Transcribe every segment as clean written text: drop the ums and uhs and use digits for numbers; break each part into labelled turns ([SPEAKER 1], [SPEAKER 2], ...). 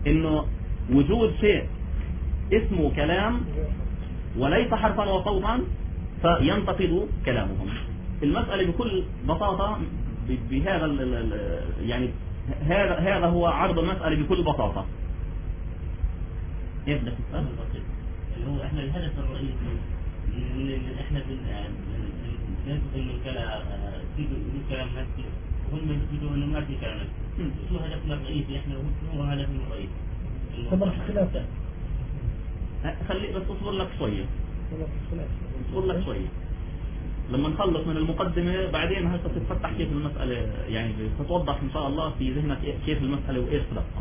[SPEAKER 1] انه وجود شيء اسمه كلام وليس حرفا وصوتا فينتقد كلامهم. المسألة بكل بساطة بهذا يعني هذا هو عرض المسألة بكل بساطة. ايش بدك تسأل؟
[SPEAKER 2] اللي هو احنا الهدف الرئيسي من احنا ننتقل من كلام نفسي وهم يقولوا انه ما في كلام نفسي. شو هدفنا الرئيسي؟ احنا هو هدفنا الرئيسي.
[SPEAKER 3] طبعا الخلاف ده.
[SPEAKER 1] خلي بس اصبر لك شوية. اصبر لك شوية. لما نخلص من المقدمة بعدين هسه تتفتح كيف المسألة، يعني تتوضح ان شاء الله في ذهنك كيف المسألة وايش خلافها.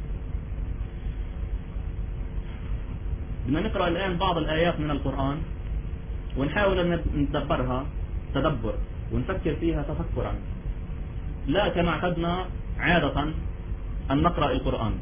[SPEAKER 1] بدنا نقرأ الآن بعض الآيات من القرآن ونحاول أن ندبرها تدبر ونفكر فيها تفكرا، لا كما اعتدنا عادة أن نقرأ القرآن.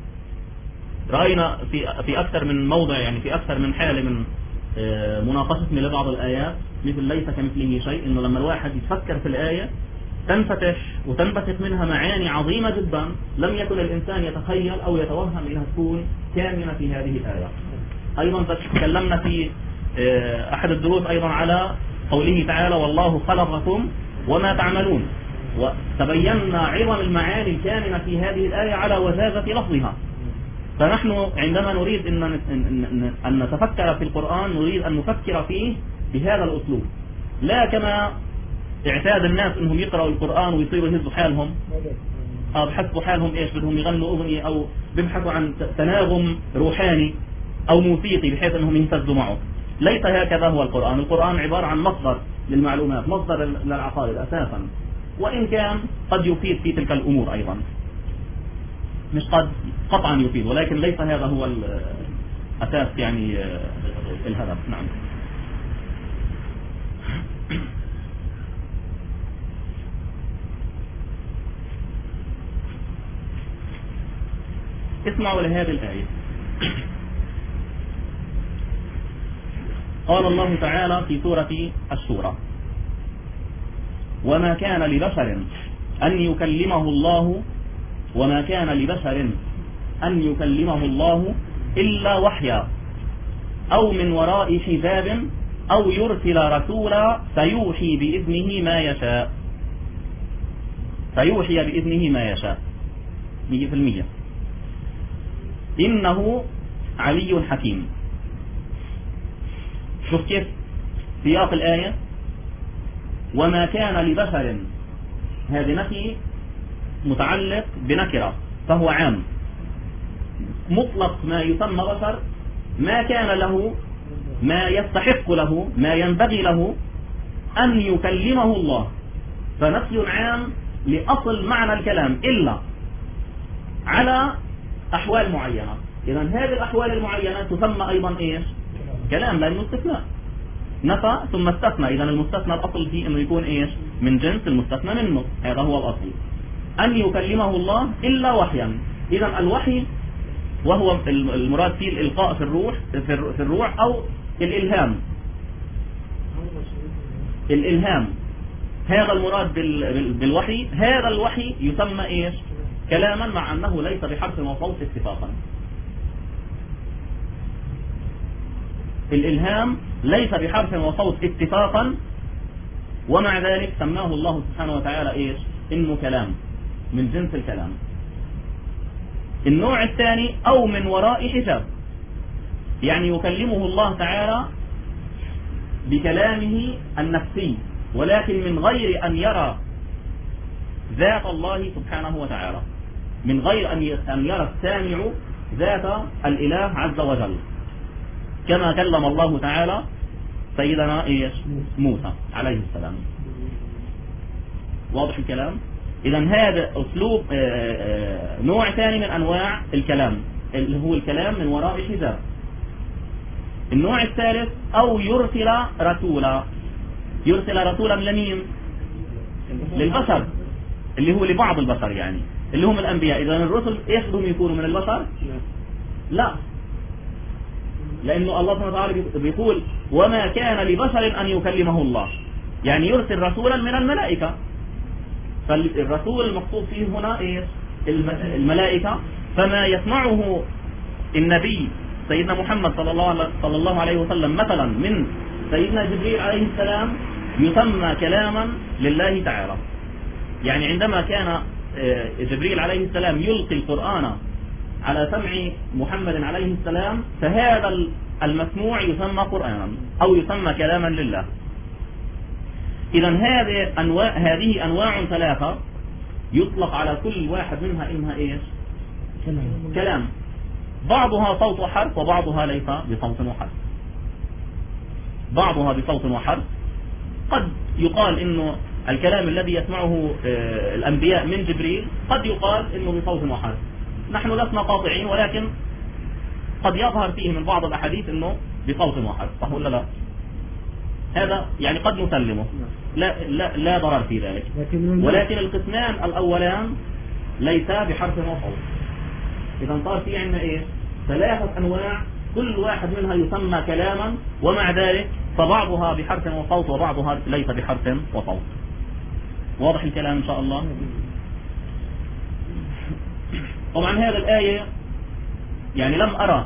[SPEAKER 1] رأينا في أكثر من موضع، يعني في أكثر من حالة من مناقشتنا لبعض الآيات مثل ليس كمثله شيء، إنه لما الواحد يتفكر في الآية تنفتش وتنبثق منها معاني عظيمة جدا لم يكن الإنسان يتخيل أو يتوهم أنها تكون كامنة في هذه الآية. أيضا تكلمنا في أحد الدروس أيضا على قوله تعالى والله خلقكم وما تعملون، وتبينا عظم المعاني الكامنة في هذه الآية على وزازة لفظها. فنحن عندما نريد أن نتفكر في القرآن نريد أن نفكر فيه بهذا الأسلوب، لا كما اعتاد الناس أنهم يقرأوا القرآن ويصيروا يهزوا حالهم بحسبوا حالهم إيش بدهم يغنوا أغنية أو بيبحثوا عن تناغم روحاني أو موسيقي بحيث أنهم يهتزوا معه. ليس هكذا هو القرآن. القرآن عبارة عن مصدر للمعلومات، مصدر للعقائد أساسا، وإن كان قد يفيد في تلك الأمور أيضا، مش قد قطعا يفيد، ولكن ليس هذا هو الأساس يعني الهدف. نعم. اسمعوا لهذه الآية. قال الله تعالى في سورة الشورى وما كان لبشر أن يكلمه الله إلا وحيا أو من وراء حجاب أو يرسل رسولا فيوحي بإذنه ما يشاء 100%. إنه علي حكيم. شوف كيف سياق الآية، وما كان لبشر، هذه نفي متعلق بنكرة فهو عام، مطلق ما يسمى بشر ما كان له، ما يستحق له، ما ينبغي له أن يكلمه الله، فنفي عام لأصل معنى الكلام إلا على أحوال معينة. إذن هذه الأحوال المعينة تسمى أيضا إيش؟ كلام، لأنه استثناء، نفى ثم استثنى. إذن المستثنى الأصل فيه أنه يكون إيش؟ من جنس المستثنى منه، هذا هو الأصل. أن يكلمه الله إلا وحيا. إذن الوحي وهو المراد فيه الإلقاء في الروح أو الإلهام، هذا المراد بالوحي. هذا الوحي يسمى إيش؟ كلاما، مع أنه ليس بحرف وصوت اتفاقا. الإلهام ليس بحرف وصوت اتفاقا، ومع ذلك سماه الله سبحانه وتعالى إيش؟ إنه كلام من جنس الكلام. النوع الثاني أو من وراء حجاب، يعني يكلمه الله تعالى بكلامه النفسي ولكن من غير أن يرى ذات الله سبحانه وتعالى، من غير أن يرى السامع ذات الإله عز وجل، كما كلم الله تعالى سيدنا موسى عليه السلام. واضح الكلام؟ إذن هذا أسلوب نوع ثاني من أنواع الكلام اللي هو الكلام من وراء حجاب. النوع الثالث أو يرسل رسولا لمين؟ للبشر، اللي هو لبعض البشر، يعني اللي هم الأنبياء. إذن الرسل إيش بدهم يكونوا من البشر؟ لا، لأنه الله سبحانه وتعالى بيقول وما كان لبشر أن يكلمه الله، يعني يرسل رسولا من الملائكة. فالرسول المقصود فيه هنا إيش؟ الملائكة، فما يسمعه النبي سيدنا محمد صلى الله عليه وسلم مثلا من سيدنا جبريل عليه السلام يسمى كلاما لله تعالى. يعني عندما كان جبريل عليه السلام يلقي القرآن على سمع محمد عليه السلام، فهذا المسموع يسمى قرآنا أو يسمى كلاما لله. إذا هذه أنواع ثلاثة يطلق على كل واحد منها إنها إيش؟ كلام. بعضها صوت وحرف وبعضها ليس بصوت وحرف. بعضها بصوت وحرف. قد يقال إنه الكلام الذي يسمعه الأنبياء من جبريل قد يقال إنه بصوت وحرف. نحن لسنا قاطعين، ولكن قد يظهر فيه من بعض الأحاديث إنه بصوت وحرف، صح ولا لا؟ هذا يعني قد نسلمه، لا ضرر في ذلك. ولكن القسمان الأولان ليسا بحرف وصوت. إذا صار في عندنا إيه؟ ثلاثة أنواع كل واحد منها يسمى كلاما، ومع ذلك فبعضها بحرف وصوت وبعضها ليس بحرف وصوت. واضح الكلام إن شاء الله؟ طبعا هذه الآية يعني لم أرى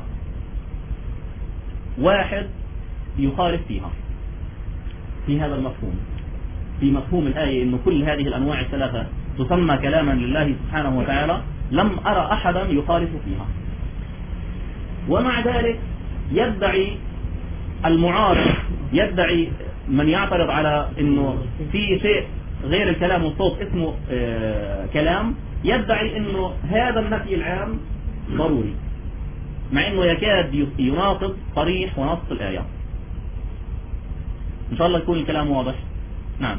[SPEAKER 1] واحد يخالف فيها في هذا المفهوم، في مفهوم الآية إنه كل هذه الأنواع الثلاثة تسمى كلاما لله سبحانه وتعالى. لم أرى أحدا يخالف فيها. ومع ذلك يدعي المعارض، يدعي من يعترض على إنه في شيء غير الكلام والصوت اسمه كلام، يدعي إنه هذا النفي العام ضروري، مع إنه يكاد يناقض صريح ونص الآية. إن شاء الله يكون الكلام واضح. نعم.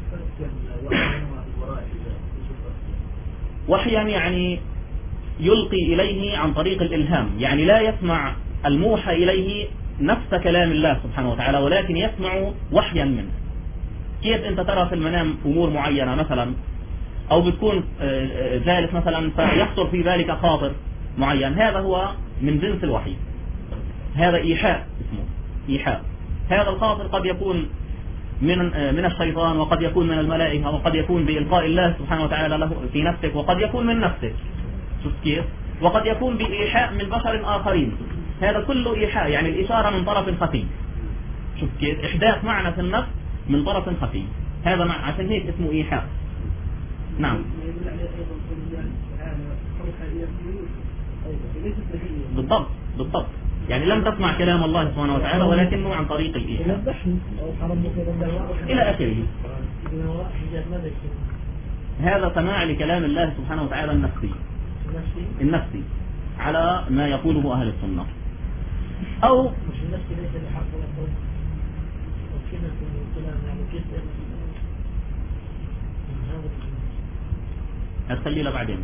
[SPEAKER 1] وحيا يعني يلقي إليه عن طريق الإلهام، يعني لا يسمع الموحى إليه نفس كلام الله سبحانه وتعالى، ولكن يسمع وحيا منه. كيف أنت ترى في المنام أمور معينة مثلا، أو بتكون جالس مثلا فيخطر في ذلك خاطر معين، هذا هو من جنس الوحي، هذا إيحاء اسمه إيحاء. هذا الخاطر قد يكون من الشيطان، وقد يكون من الملائكة، وقد يكون بإلقاء الله سبحانه وتعالى له في نفسك، وقد يكون من نفسك، شوف كيف، وقد يكون بإيحاء من بشر آخرين. هذا كله إيحاء، يعني الإشارة من طرف خفي. شوف كيف، إحداث معنى في النفس من طرف خفي، هذا عشان هيك اسمه إيحاء. نعم بالضبط بالضبط، يعني لم تسمع كلام الله سبحانه وتعالى ولكنه عن طريق الإيحاء إلى آخره. هذا سماع لكلام الله سبحانه وتعالى النفسي على ما يقوله أهل السنة. أو هتخلي له بعدين.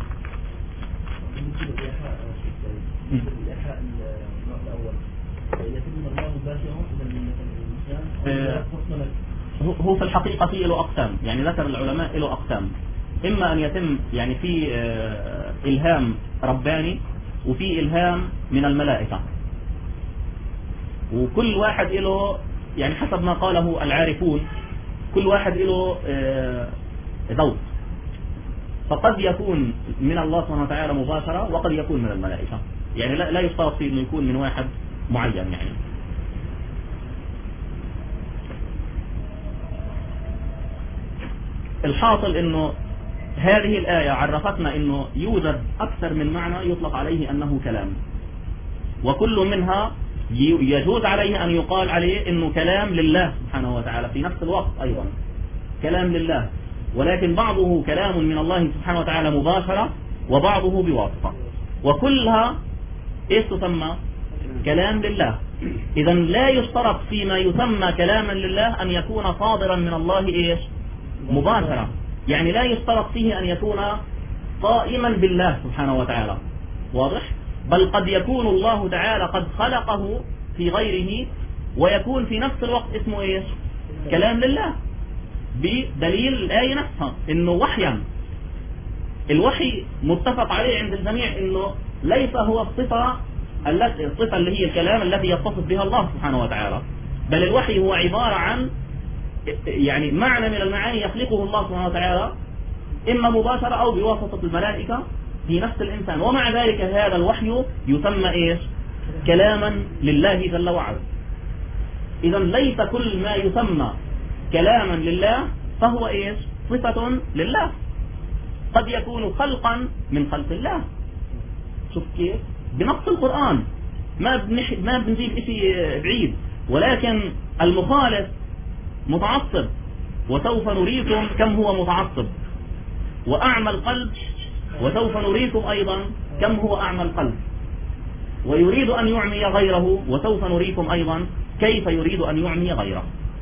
[SPEAKER 2] الإيحاء النوع الأول يتم الله مباشرة
[SPEAKER 1] هو في الحقيقة فيه له أقسام، يعني ذكر العلماء له أقسام. إما أن يتم يعني في إلهام رباني، وفي إلهام من الملائكة، وكل واحد له يعني حسب ما قاله العارفون كل واحد له ذوق. فقد يكون من الله سبحانه وتعالى مباشرة، وقد يكون من الملائكة، يعني لا يشترط فيه انه يكون من واحد معين. يعني الحاصل انه هذه الآية عرفتنا انه يوجد اكثر من معنى يطلق عليه انه كلام، وكل منها يجوز عليه ان يقال عليه انه كلام لله سبحانه وتعالى في نفس الوقت ايضا كلام لله، ولكن بعضه كلام من الله سبحانه وتعالى مباشرة، وبعضه بواسطة، وكلها ايش تسمى؟ كلام لله. اذا لا يشترط فيما يسمى كلاما لله ان يكون صادرا من الله ايش؟ مباشرة، يعني لا يشترط فيه ان يكون قائما بالله سبحانه وتعالى، واضح؟ بل قد يكون الله تعالى قد خلقه في غيره، ويكون في نفس الوقت اسمه ايش؟ كلام لله، بدليل الآية نفسها انه وحيا. الوحي متفق عليه عند الجميع انه ليس هو الصفة اللي هي الكلام التي يتصف بها الله سبحانه وتعالى، بل الوحي هو عبارة عن يعني معنى من المعاني يخلقه الله سبحانه وتعالى، إما مباشرة أو بواسطة الملائكة في نفس الإنسان، ومع ذلك هذا الوحي يسمى إيش؟ كلاما لله جل وعلا. إذا ليس كل ما يسمى كلاما لله فهو إيش؟ صفة لله، قد يكون خلقا من خلق الله. شوف كيف بنص القرآن، ما بنجيب شيء بعيد، ولكن المخالف متعصب، وسوف نريكم كم هو متعصب، وأعمى القلب وسوف نريكم أيضا كم هو أعمى القلب، ويريد أن يعمي غيره وسوف نريكم أيضا كيف يريد أن يعمي غيره.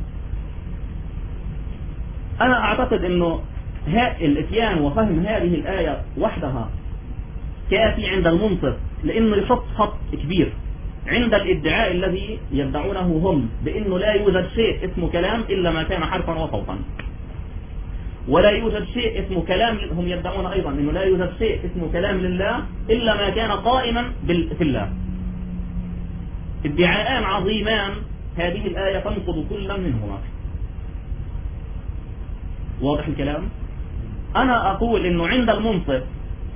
[SPEAKER 1] أنا أعتقد أنه الاتيان وفهم هذه الآية وحدها كافي عند المنصف، لأنه يحط خط كبير عند الادعاء الذي يدعونه هم بأنه لا يوجد شيء اسمه كلام إلا ما كان حرفا وصوتا، ولا يوجد شيء اسمه كلام. هم يدعون أيضا أنه لا يوجد شيء اسمه كلام لله إلا ما كان قائما في الله. ادعاءان عظيمان، هذه الآية تنقض كل منهما. واضح الكلام؟ أنا أقول أنه عند المنصف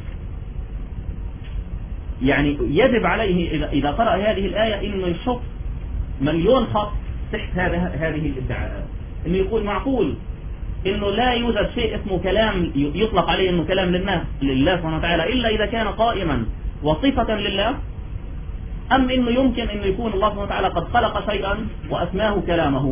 [SPEAKER 1] يعني يجب عليه إذا قرأ هذه الآية إنه يحط مليون خط تحت هذه الادعاءات، إنه يقول معقول إنه لا يوجد شيء اسمه كلام يطلق عليه إنه كلام لله سبحانه وتعالى إلا إذا كان قائما وصفة لله، أم إنه يمكن إنه يكون الله سبحانه وتعالى قد خلق شيئا وأسماه كلامه.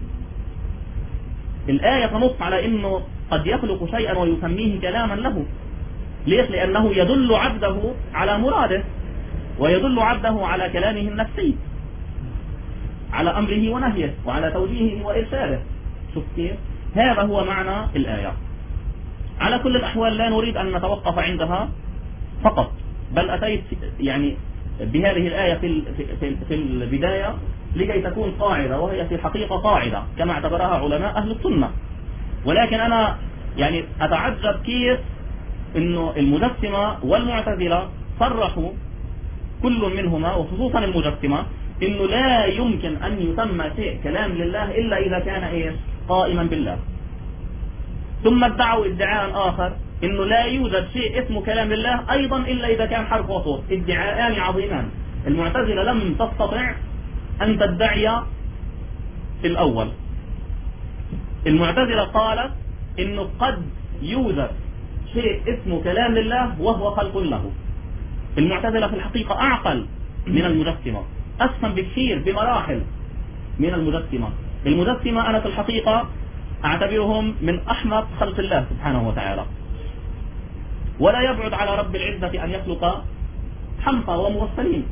[SPEAKER 1] الآية تنص على إنه قد يخلق شيئا ويسميه كلاما له. ليش؟ لأنه يدل عبده على مراده، ويدل عبده على كلامه النفسي، على أمره ونهيه، وعلى توجيهه وإرشاده. شوف كيف؟ هذا هو معنى الآية. على كل الأحوال لا نريد أن نتوقف عندها فقط، بل أتيت يعني بهذه الآية في البداية لكي تكون قاعدة، وهي في الحقيقة قاعدة كما اعتبرها علماء أهل السنة. ولكن أنا يعني أتعجب كيف إنه المجسمة والمعتزلة صرحوا كل منهما، وخصوصا المجسمة، إنه لا يمكن أن يسمى شيء كلام لله إلا إذا كان إيش؟ قائما بالله. ثم ادعوا ادعاء آخر إنه لا يوجد شيء اسمه كلام لله أيضا إلا إذا كان حرف وصوت. ادعاءان عظيمان. المعتزلة لم تستطع أن تدعي الأول. المعتزلة قالت إنه قد يوجد شيء اسمه كلام لله وهو خلق له. المعتزلة في الحقيقة أعقل من المجسمة، أفهم بكثير بمراحل من المجسمة. المجسمة أنا في الحقيقة أعتبرهم من أحمق خلق الله سبحانه وتعالى، ولا يبعد على رب العزة أن يخلق حمقى ومغفلين.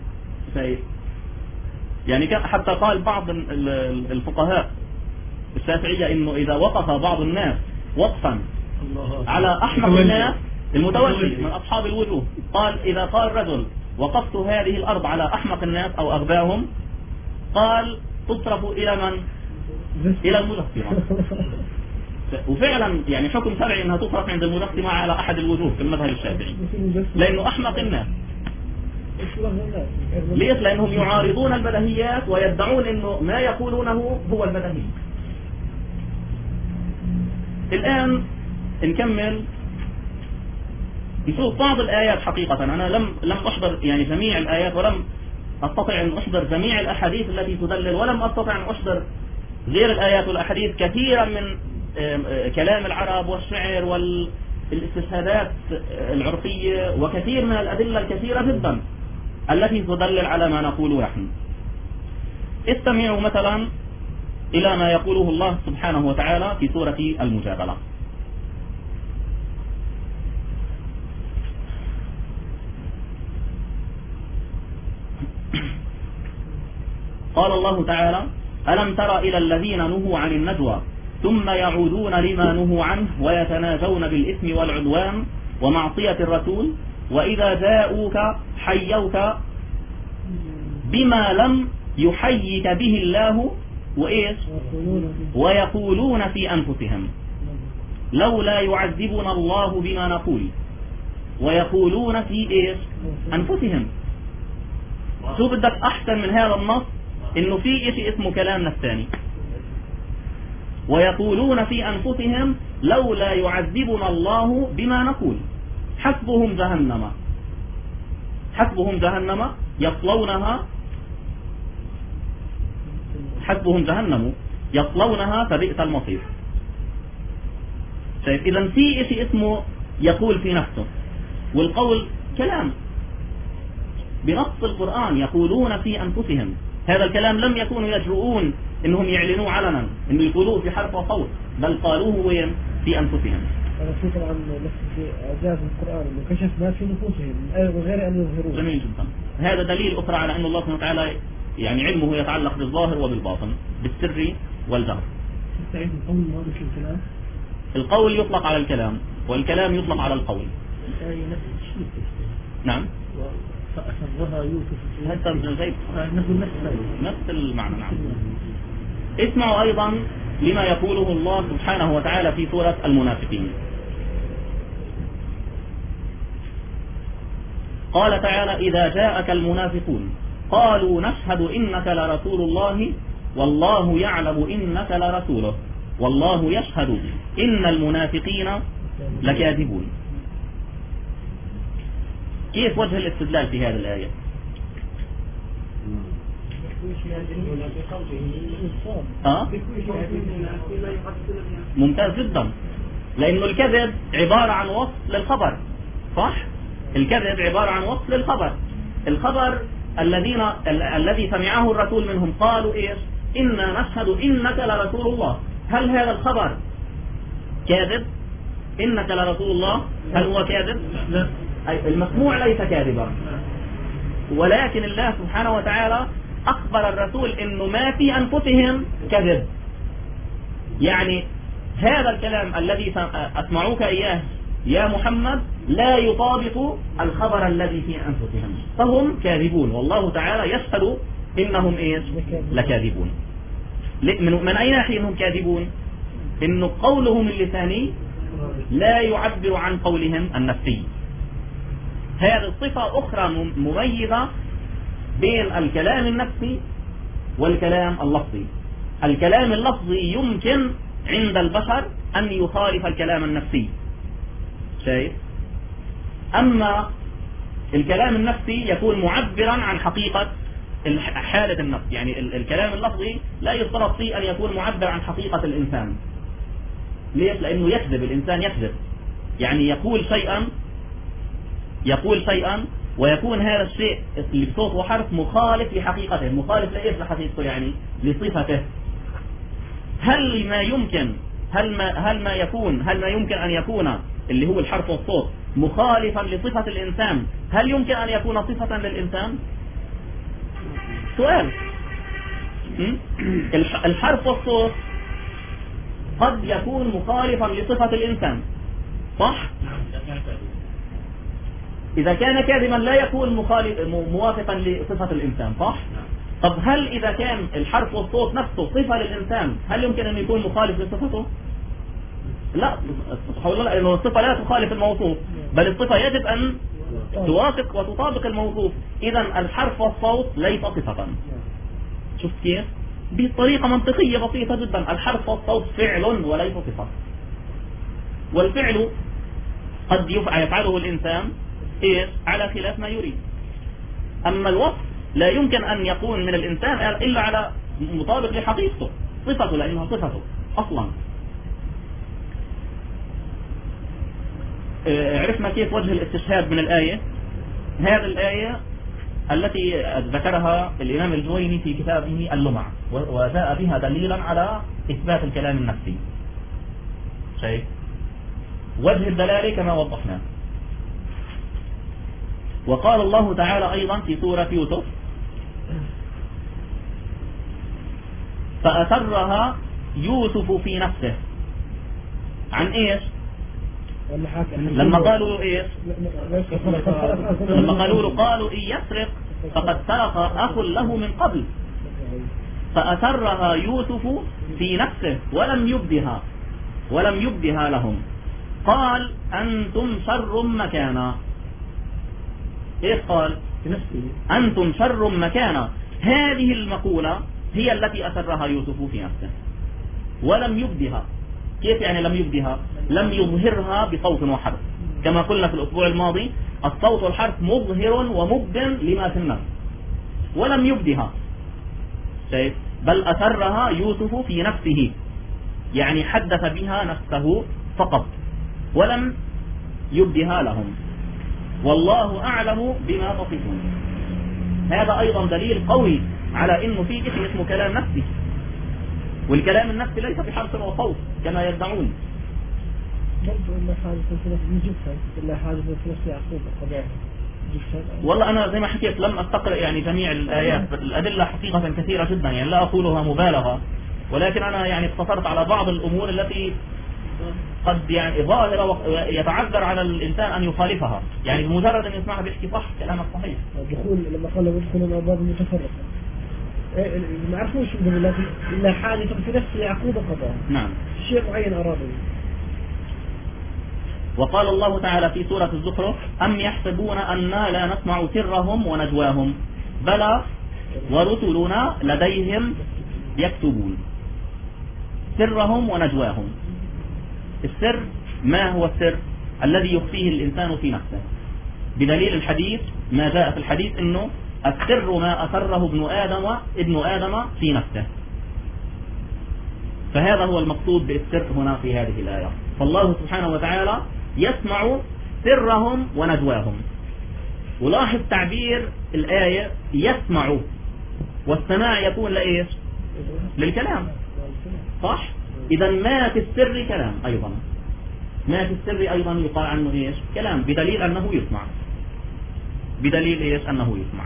[SPEAKER 1] يعني حتى قال بعض الفقهاء الشافعية إنه إذا وقف بعض الناس وقفا على أحمق الناس المتوجه من أصحاب الوجوه، قال إذا قال رجل وقفت هذه الأرض على أحمق الناس أو أغباهم، قال تصرف إلى من؟ إلى المجسمة. وفعلا يعني حكم شرعي أنها تصرف عند المجسمة على أحد الوجوه في المذهب الشافعي، لأنه أحمق الناس. ليش؟ لأنهم يعارضون البديهيات ويدعون أنه ما يقولونه هو البديهي. الآن نكمل نشوف بعض الآيات. حقيقة أنا لم أحضر يعني جميع الآيات، ولم أستطع أن أحضر جميع الأحاديث التي تدلل، ولم أستطع أن أحضر غير الآيات والأحاديث كثيرا من كلام العرب والشعر والاستشهادات العرفية، وكثير من الأدلة الكثيرة جدا التي تدلل على ما نقوله نحن. استمعوا مثلا إلى ما يقوله الله سبحانه وتعالى في سورة المجادلة. قال الله تعالى: ألم تر إلى الذين نهوا عن النجوى ثم يعودون لما نهوا عنه ويتناجون بالإثم والعدوان ومعصية الرسول وإذا جاءوك حيوك بما لم يحيك به الله وإيش ويقولون في أنفسهم لولا يعذبنا الله بما نقول ويقولون في إيش أنفسهم. شو بدك أحسن من هذا النص؟ إنه في إشي اسمه كلام نفساني. ويقولون في أنفسهم لولا يعذبنا الله بما نقول. حسبهم جهنم، حسبهم جهنم يصلونها، حسبهم جهنم يصلونها فبئس المصير. شايف؟ إذا في شيء اسمه يقول في نفسه، والقول كلام بنص القرآن، يقولون في أنفسهم. هذا الكلام لم يكونوا يجرؤون إنهم يعلنوا علنا إنه يقولوه في حرف وصوت، بل قالوه وين؟ في أنفسهم.
[SPEAKER 3] هذا في طبعا في إعجاز القرآن إنه كشف ما في نفوسهم من غير أن يظهروه.
[SPEAKER 1] جميل جدا. هذا دليل أخرى على أن الله سبحانه وتعالى يعني علمه يتعلق بالظاهر وبالباطن، بالسر والجهر.
[SPEAKER 3] تستعيد القول المراد في الكلام؟
[SPEAKER 1] القول يطلق على الكلام، والكلام يطلق على القول. نعم.
[SPEAKER 3] فأسرها يوسف
[SPEAKER 1] نفس المعنى. نعم. اسمعوا أيضا لما يقوله الله سبحانه وتعالى في سورة المنافقين. قال تعالى: إذا جاءك المنافقون قالوا نشهد إنك لرسول الله والله يعلم إنك لرسوله والله يشهد إن المنافقين لكاذبون. كيف وجه الاستدلال في هذه الآية؟ ممتاز جدا، لأنه الكذب عبارة عن وصف للخبر، صح؟ الكذب عبارة عن وصف للخبر. الخبر الذي سمعه الرسول منهم قالوا إيش؟ إنا نشهد إنك لرسول الله. هل هذا الخبر كاذب؟ إنك لرسول الله، هل هو كاذب؟ لا. المسموع ليس كاذبا، ولكن الله سبحانه وتعالى أخبر الرسول إنه ما في أنفسهم كذب. يعني هذا الكلام الذي أسمعوك إياه يا محمد لا يطابق الخبر الذي في أنفسهم، فهم كاذبون، والله تعالى يشهد إنهم إيش؟ لكاذبون. من أي ناحية هم كاذبون؟ إنه قولهم اللساني لا يعبر عن قولهم النفسي. هذه صفة أخرى مميزة بين الكلام النفسي والكلام اللفظي. الكلام اللفظي يمكن عند البشر أن يخالف الكلام النفسي، شايف؟ أما الكلام النفسي يكون معبرا عن حقيقة حالة النفس. يعني الكلام اللفظي لا يشترط فيه أن يكون معبر عن حقيقة الإنسان. ليش؟ لأنه يكذب، الإنسان يكذب، يعني يقول شيئا ويكون هذا الشيء اللي بصوت وحرف مخالف لحقيقته. مخالف لإيش؟ لحقيقته، يعني لصفته. هل ما يمكن أن يكون اللي هو الحرف والصوت مخالفا لصفة الإنسان، هل يمكن أن يكون صفة للإنسان؟ سؤال. الحرف والصوت قد يكون مخالفا لصفة الإنسان، صح؟ إذا كان كاذبا لا يكون موافقا لصفة الإنسان، صح؟ طب هل إذا كان الحرف والصوت نفسه صفة للإنسان هل يمكن أن يكون مخالف لصفته؟ لا، لأنه الصفة لا تخالف الموصوف، بل الصفة يجب أن توافق وتطابق الموصوف. إذا الحرف والصوت ليس صفة. شفت كيف؟ بطريقة منطقية بسيطة جدا. الحرف والصوت فعل وليس صفة، والفعل قد يفعله الإنسان إيش؟ على خلاف ما يريد. أما الوصف لا يمكن أن يكون من الإنسان إلا على مطابق لحقيقته، صفته، لأنها صفته أصلا. عرفنا كيف وجه الاستشهاد من الآية. هذه الآية التي ذكرها الإمام الجويني في كتابه اللمع، وجاء بها دليلا على إثبات الكلام النفسي. شيء وجه الدلالة كما وضحنا. وقال الله تعالى أيضا في سورة يوسف: فأسرها يوسف في نفسه. عن إيش؟ لما قالوا إيش؟ لما قالوا إن يسرق فقد سرق أخ له من قبل. فأسرها يوسف في نفسه ولم يبدها لهم. قال: أنتم شر مكانا. إيش قال؟ أنتم شر مكانا. هذه المقولة هي التي أسرها يوسف في نفسه ولم يبدها. كيف يعني لم يبدها؟ لم يظهرها بصوت وحرف، كما قلنا في الأسبوع الماضي الصوت والحرف مظهر ومبدن لما في النفس ولم يبدها، بل أسرها يوسف في نفسه، يعني حدث بها نفسه فقط ولم يبدها لهم، والله أعلم بما تصفون. هذا أيضا دليل قوي على إنه في اسم اسمه كلام نفسي، والكلام النفسي ليس بحرف وصوت كما يدعون. والله أنا زي ما حكيت لم أستقرأ يعني جميع الآيات، الأدلة حقيقة كثيرة جدا، يعني لا أقولها مبالغة، ولكن أنا يعني اقتصرت على بعض الأمور التي قد يعني ظاهرة يتعذر على الإنسان أن يخالفها، يعني بمجرد أن يسمعها بيحكي صح كلامك صحيح.
[SPEAKER 3] الدخول لما قال يدخل الأبواب المتفرقة ما عرفوش بالله إلا حادث في نفس يعقوب قضاء.
[SPEAKER 1] نعم.
[SPEAKER 3] شيء معين أراده.
[SPEAKER 1] وقال الله تعالى في سورة الزخرف: أم يحسبون أننا لا نسمع سرهم ونجواهم بلى ورسلنا لديهم يكتبون. سرهم ونجواهم. السر ما هو السر؟ الذي يخفيه الإنسان في نفسه، بدليل الحديث ما جاء في الحديث إنه السر ما أسره ابن آدم في نفسه. فهذا هو المقصود بالسر هنا في هذه الآية. فالله سبحانه وتعالى يسمع سرهم ونجواهم. ولاحظ تعبير الآية يسمع، والسماع يكون لإيش؟ للكلام، صح؟ إذا ما في السر كلام أيضا، ما في السر أيضا يقال عنه إيش؟ كلام، بدليل أنه يسمع، بدليل إيش؟ أنه يسمع.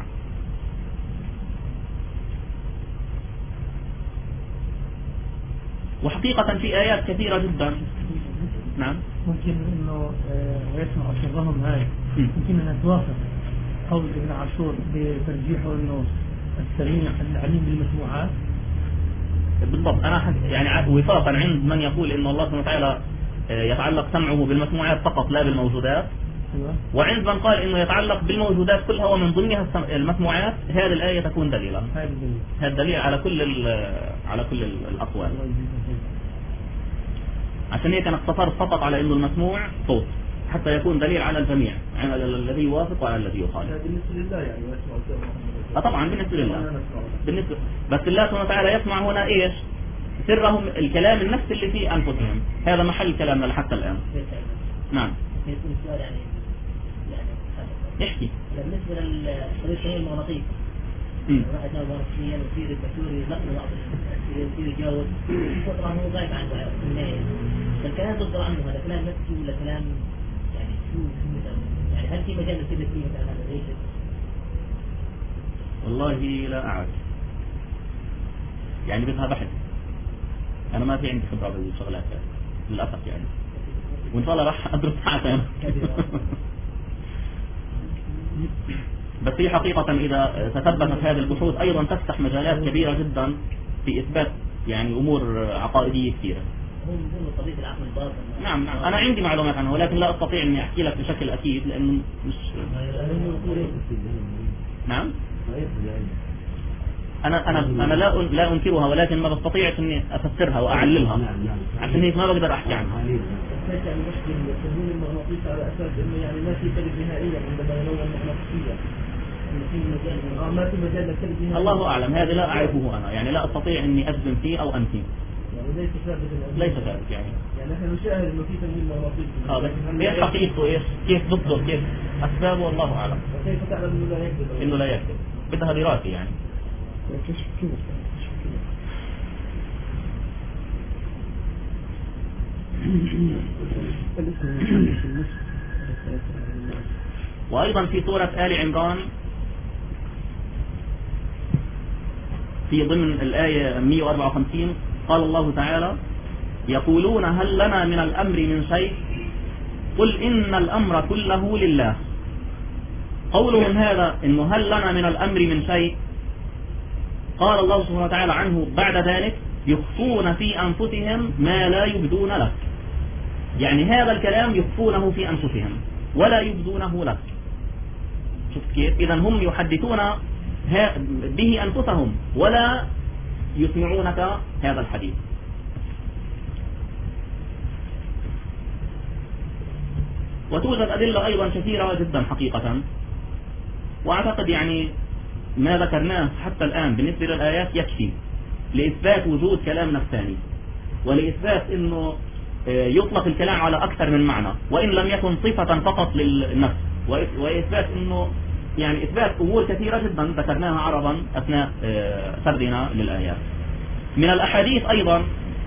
[SPEAKER 1] وحقيقة في آيات كثيرة جدا. نعم.
[SPEAKER 4] ممكن انه يسمع سرهم هاي، ممكن ان توافق قول ابن عاشور بترجيحه انه السميع العليم بالمسموعات.
[SPEAKER 1] بالضبط. انا يعني وفاقا عند من يقول ان الله سبحانه وتعالى يتعلق سمعه بالمسموعات فقط لا بالموجودات، وعند من قال انه يتعلق بالموجودات كلها ومن ضمنها المسموعات، هذه الآية تكون دليلا. هذا دليل على كل الأقوال. عشان هيك انا اقتصرت فقط على انه المسموع صوت حتى يكون دليل على الجميع، على الذي يوافق وعلى الذي يخالف.
[SPEAKER 5] بالنسبة لله يعني
[SPEAKER 1] طبعا بالنسبة لله، بالنسبة بس الله سبحانه وتعالى يسمع هنا ايش؟ سرهم، الكلام النفس اللي في انفسهم، هذا محل كلامنا حتى الان. نعم. احكي.
[SPEAKER 2] بالنسبة للطريقة المغناطيس، واحد مغناطيسيا ويصير الدكتور ينقل بعض يصير يجاوب فترة هو غايب عنه فالكلام تصدر عنه هذا كلام نفسي ولا كلام يعني شو يعني هل في مجال للثبت فيه مثلا هذا ليش؟
[SPEAKER 1] والله لا أعرف، يعني بدها بحث، أنا ما في عندي خبرة بالشغلات للأسف يعني، وإن شاء الله راح أدرس حتى بس هي حقيقة إذا تثبتت هذه البحوث أيضا تفتح مجالات كبيرة جدا في إثبات يعني أمور عقائدية كثيرة. نعم نعم، أنا عندي معلومات عنها ولكن لا أستطيع أني أحكي لك بشكل أكيد لأنه مش نعم. أنا لا أنكرها ولكن ما بستطيع أني أفسرها وأعللها، عشان هيك ما بقدر أحكي عنها.
[SPEAKER 5] على أساس إنه يعني ما في كلمة نهائية عندما ينون المغناطيسية، ما في مجال لكلمة نهائية.
[SPEAKER 1] الله أعلم، هذا لا أعرفه أنا، يعني لا أستطيع أني أجزم فيه أو أنفيه.
[SPEAKER 5] يعني
[SPEAKER 1] ليس ثابت يعني
[SPEAKER 5] نحن نشاهد إنه في تنويم مغناطيسي.
[SPEAKER 1] إيش حقيقته إيش؟ كيف بالضبط؟ كيف أسبابه؟ الله أعلم.
[SPEAKER 5] كيف تعلم إنه لا يكذب؟
[SPEAKER 1] إنه لا يكذب، بدها دراسة يعني. وأيضا في سورة آل عمران في ضمن الآية 154 قال الله تعالى: يقولون هل لنا من الأمر من شيء قل إن الأمر كله لله. قولهم هذا إنه هل لنا من الأمر من شيء، قال الله سبحانه وتعالى عنه بعد ذلك: يخفون في أنفسهم ما لا يبدون لك. يعني هذا الكلام يخفونه في أنفسهم ولا يبدونه لك. شوف كيف؟ إذن هم يحدثون به أنفسهم ولا يسمعونك هذا الحديث. وتوجد أدلة أيضا كثيرة جدا حقيقة. وأعتقد يعني ما ذكرناه حتى الآن بالنسبة للآيات يكفي لإثبات وجود كلام نفساني، ولإثبات أنه يطلق الكلام على أكثر من معنى وإن لم يكن صفة فقط للنفس، وإثبات أنه يعني إثبات أمور كثيرة جدا ذكرناها عرضا أثناء سردنا للآيات. من الأحاديث أيضا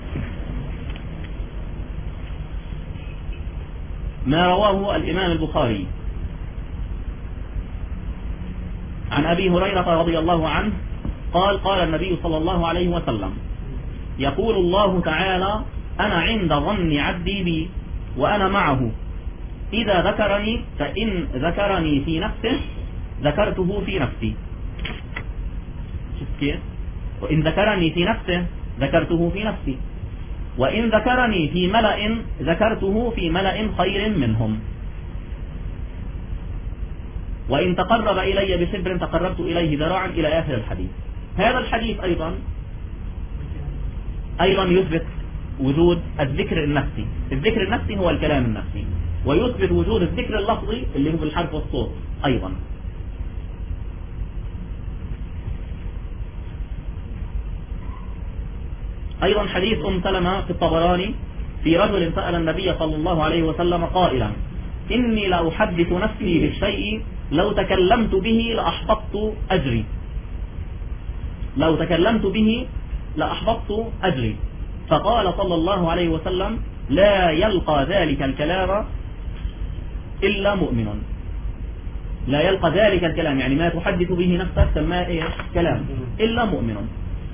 [SPEAKER 1] ما رواه الإمام البخاري عن أبي هريرة رضي الله عنه قال قال النبي صلى الله عليه وسلم: يقول الله تعالى: أنا عند ظن عبدي بي وأنا معه، إذا ذكرني فإن ذكرني في نفسه ذكرته في نفسي. شوف كيف؟ وإن ذكرني في نفسه ذكرته في نفسي، وإن ذكرني في ملأ ذكرته في ملأ خير منهم، وإن تقرب إلي بشبر تقربت إليه ذراعا إلى آخر الحديث. هذا الحديث أيضا يثبت وجود الذكر النفسي. الذكر النفسي هو الكلام النفسي، ويثبت وجود الذكر اللفظي اللي هو بالحرف والصوت أيضا. أيضا حديث سلمة في الطبراني في رجل سأل النبي صلى الله عليه وسلم قائلا: إني لأحدث نفسي بالشيء لو تكلمت به لأحبطت أجري، لو تكلمت به لأحبطت أجري. فقال صلى الله عليه وسلم: لا يلقى ذلك الكلام إلا مؤمن. لا يلقى ذلك الكلام يعني ما تحدث به نفسك سماه إيه؟ كلام إلا مؤمن.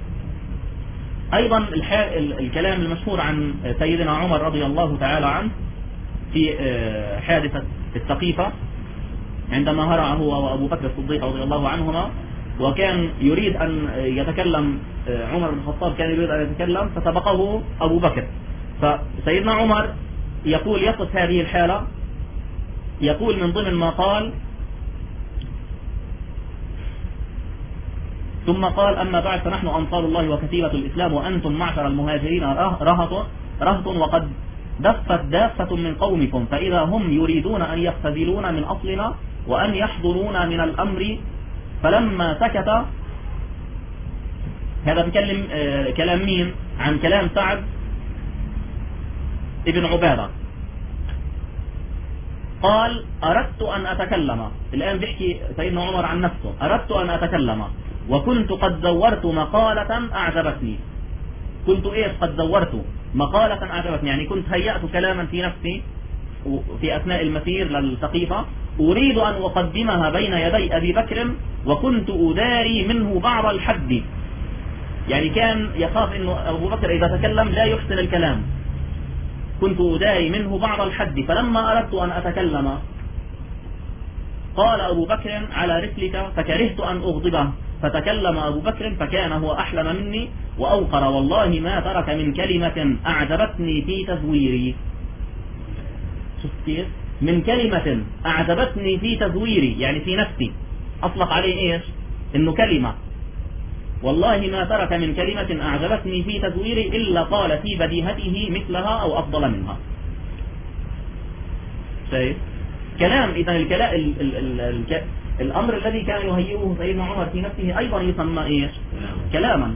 [SPEAKER 1] أيضا الكلام المشهور عن سيدنا عمر رضي الله تعالى عنه في حادثة السقيفة عندما هرع هو وأبو بكر الصديق رضي الله عنهما، وكان يريد أن يتكلم عمر بن الخطاب، كان يريد أن يتكلم فسبقه أبو بكر. فسيدنا عمر يقول يصف هذه الحالة، يقول من ضمن ما قال: ثم قال: أما بعد فنحن أنصار الله وكتيبة الإسلام وأنتم معشر المهاجرين رهط وقد دفت دافة من قومكم، فإذا هم يريدون أن يختزلون من أصلنا وأن يحضرون من الأمر. فلما سكت، هذا بيتكلم كلام مين؟ عن كلام سعد ابن عبادة. قال: أردت أن أتكلم. الآن بيحكي سيدنا عمر عن نفسه: أردت أن أتكلم وكنت قد زورت مقالة أعجبتني. كنت إيش؟ قد زورت مقالة أعجبتني، يعني كنت هيأت كلاما في نفسي في أثناء المسير للسقيفة أريد أن أقدمها بين يدي أبي بكر، وكنت أداري منه بعض الحد. يعني كان يخاف أنه أبو بكر إذا تكلم لا يحسن الكلام، كنت أداري منه بعض الحد. فلما أردت أن أتكلم قال أبو بكر: على رسلك، فكرهت أن أغضبه، فتكلم أبو بكر فكان هو أحلم مني وأوقر، والله ما ترك من كلمة أعجبتني في تزويري. شوف كيف؟ من كلمة أعجبتني في تزويري، يعني في نفسي، أطلق عليه إيش؟ إنه كلمة. والله ما ترك من كلمة أعجبتني في تزويري إلا قال في بديهته مثلها أو أفضل منها. شايف؟ كلام. إذا الأمر الذي كان يهيئه سيدنا عمر في نفسه أيضا يسمى إيش؟ كلاما.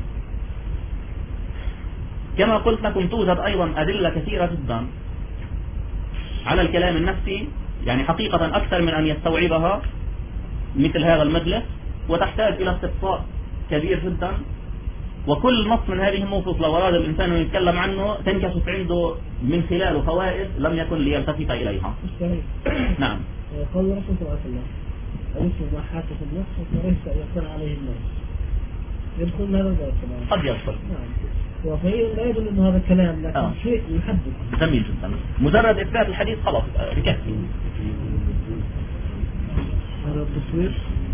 [SPEAKER 1] كما قلت لكم توجد أيضا أدلة كثيرة جدا على الكلام النفسي، يعني حقيقة أكثر من أن يستوعبها مثل هذا المجلس، وتحتاج إلى استقصاء كبير جدا. وكل نص من هذه النصوص لو أراد الإنسان أن يتكلم عنه تنكشف عنده من خلاله فوائد لم يكن ليلتفت إليها. نعم.
[SPEAKER 3] قال الرسول صلى الله عليه وسلم: أيسر ما حاكت النفس وليس أن يكون عليه الناس. يدخل هذا الباب طبعا. قد يدخل. نعم. وفهي لا يدل أن هذا الكلام لكن شيء يحدث.
[SPEAKER 1] جميل جدا. مجرد إثبات الحديث خلاص بكفي.
[SPEAKER 3] هذا التصوير.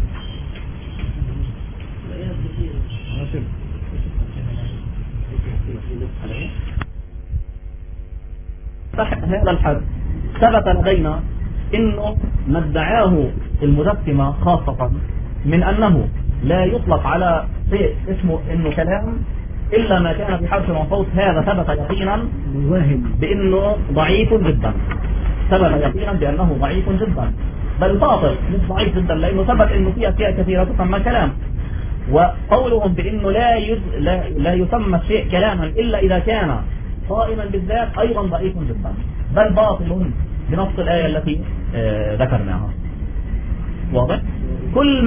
[SPEAKER 1] هذا الحد ثبت لدينا انه ما ادعاه المجسمة خاصة من انه لا يطلق على شيء اسمه انه كلام الا ما كان بحرف وصوت، هذا ثبت يقينا بانه ضعيف جدا. ثبت يقينا بأنه ضعيف جدا، بل باطل مش ضعيف جدا، لأنه ثبت أنه في أشياء كثيرة تسمى كلام. وقولهم بأنه لا يسمى الشيء كلاما إلا إذا كان قائما بالذات أيضا ضعيف جدا، بل باطل بنص الآية التي ذكرناها. واضح؟ كل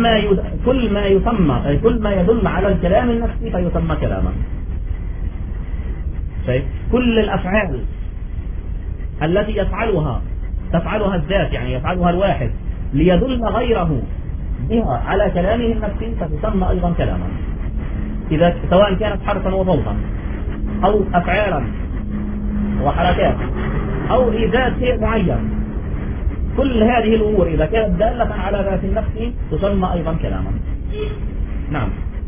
[SPEAKER 1] ما يدل على الكلام النفسي فيسمى كلاما. كل الأفعال التي تفعلها الذات، يعني يفعلها الواحد ليدل غيره بها على كلامه النفسي فتسمى أيضا كلاما، إذا سواء كانت حرفا وصوتا أو أفعالا وحركات أو إيجاد شيء معين. كل هذه الأمور إذا كانت دالة على ذات النفس تسمى أيضا كلاما. نعم.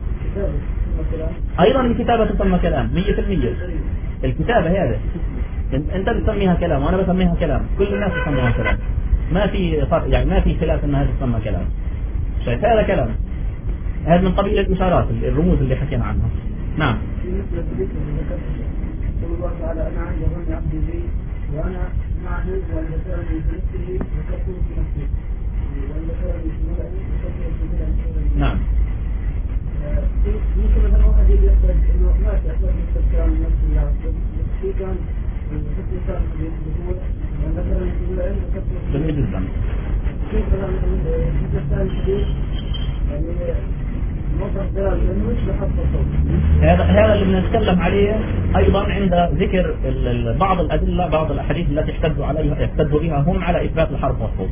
[SPEAKER 1] أيضا الكتابة تسمى كلام 100%. الكتابة هذا أنت بتسميها كلام وأنا بسميها كلام، كل الناس يسموها كلام، ما في فرق، يعني ما في خلاف أنها تسمى كلام. شايف هذا كلام، هذا من قبيل الإشارات الرموز اللي حكينا عنها. نعم.
[SPEAKER 5] الله تعالى أنا عندي ظن عبدي بي وأنا معه والبشر في نفسه وكفر في نفسه والبشر في ملئه وكفر في ملئه.
[SPEAKER 1] نعم.
[SPEAKER 5] ممكن مثلا واحد يجي يخرج إنه ما في أسباب الكلام النفسي يعصب، في كان حتى يسأل يقول والبشر في ملئه وكفر.
[SPEAKER 1] جميل جدا.
[SPEAKER 5] كيف مثلا يتسأل شديد يعني
[SPEAKER 1] هذا اللي بنتكلم عليه أيضا عند ذكر بعض الأدلة، بعض الأحاديث التي يحتج بها هم على إثبات الحرف والصوت.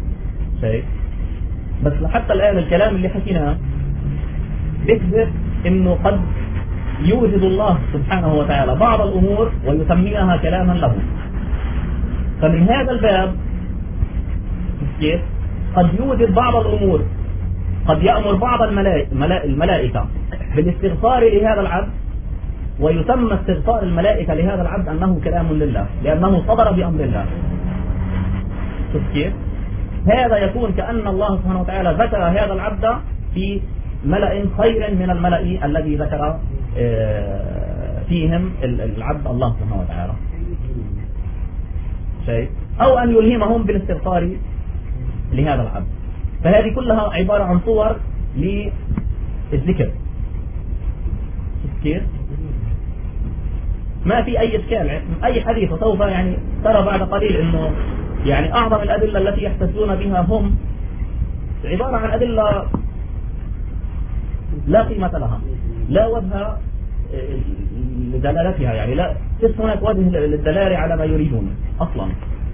[SPEAKER 1] بس حتى الآن الكلام اللي حكيناه بيثبت إنه قد يوجد الله سبحانه وتعالى بعض الأمور ويسميها كلاما له. فمن هذا الباب كيف قد يوجد بعض الأمور، قد يأمر بعض الملائكة بالاستغفار لهذا العبد ويسمى استغفار الملائكة لهذا العبد أنه كلام لله لأنه صدر بأمر الله. شوف كيف؟ هذا يكون كأن الله سبحانه وتعالى ذكر هذا العبد في ملأ خير من الملأ الذي ذكر فيهم العبد الله سبحانه وتعالى. شيء أو أن يلهمهم بالاستغفار لهذا العبد. فهذه كلها عبارة عن صور للذكر. كيف؟ ما في أي إشكال، أي حديث سوف يعني ترى بعد قليل إنه يعني أعظم الأدلة التي يحتجون بها هم عبارة عن أدلة لا قيمة لها، لا وجه لدلالتها، يعني لا هناك وجه للدلالة على ما يريدون أصلا.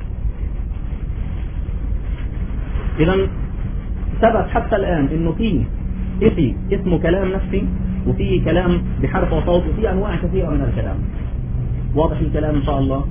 [SPEAKER 1] إذن ثبت حتى الآن إنه في اسمه كلام نفسي وفي كلام بحرف وصوت وفي أنواع كثيرة من الكلام. واضح الكلام إن شاء الله.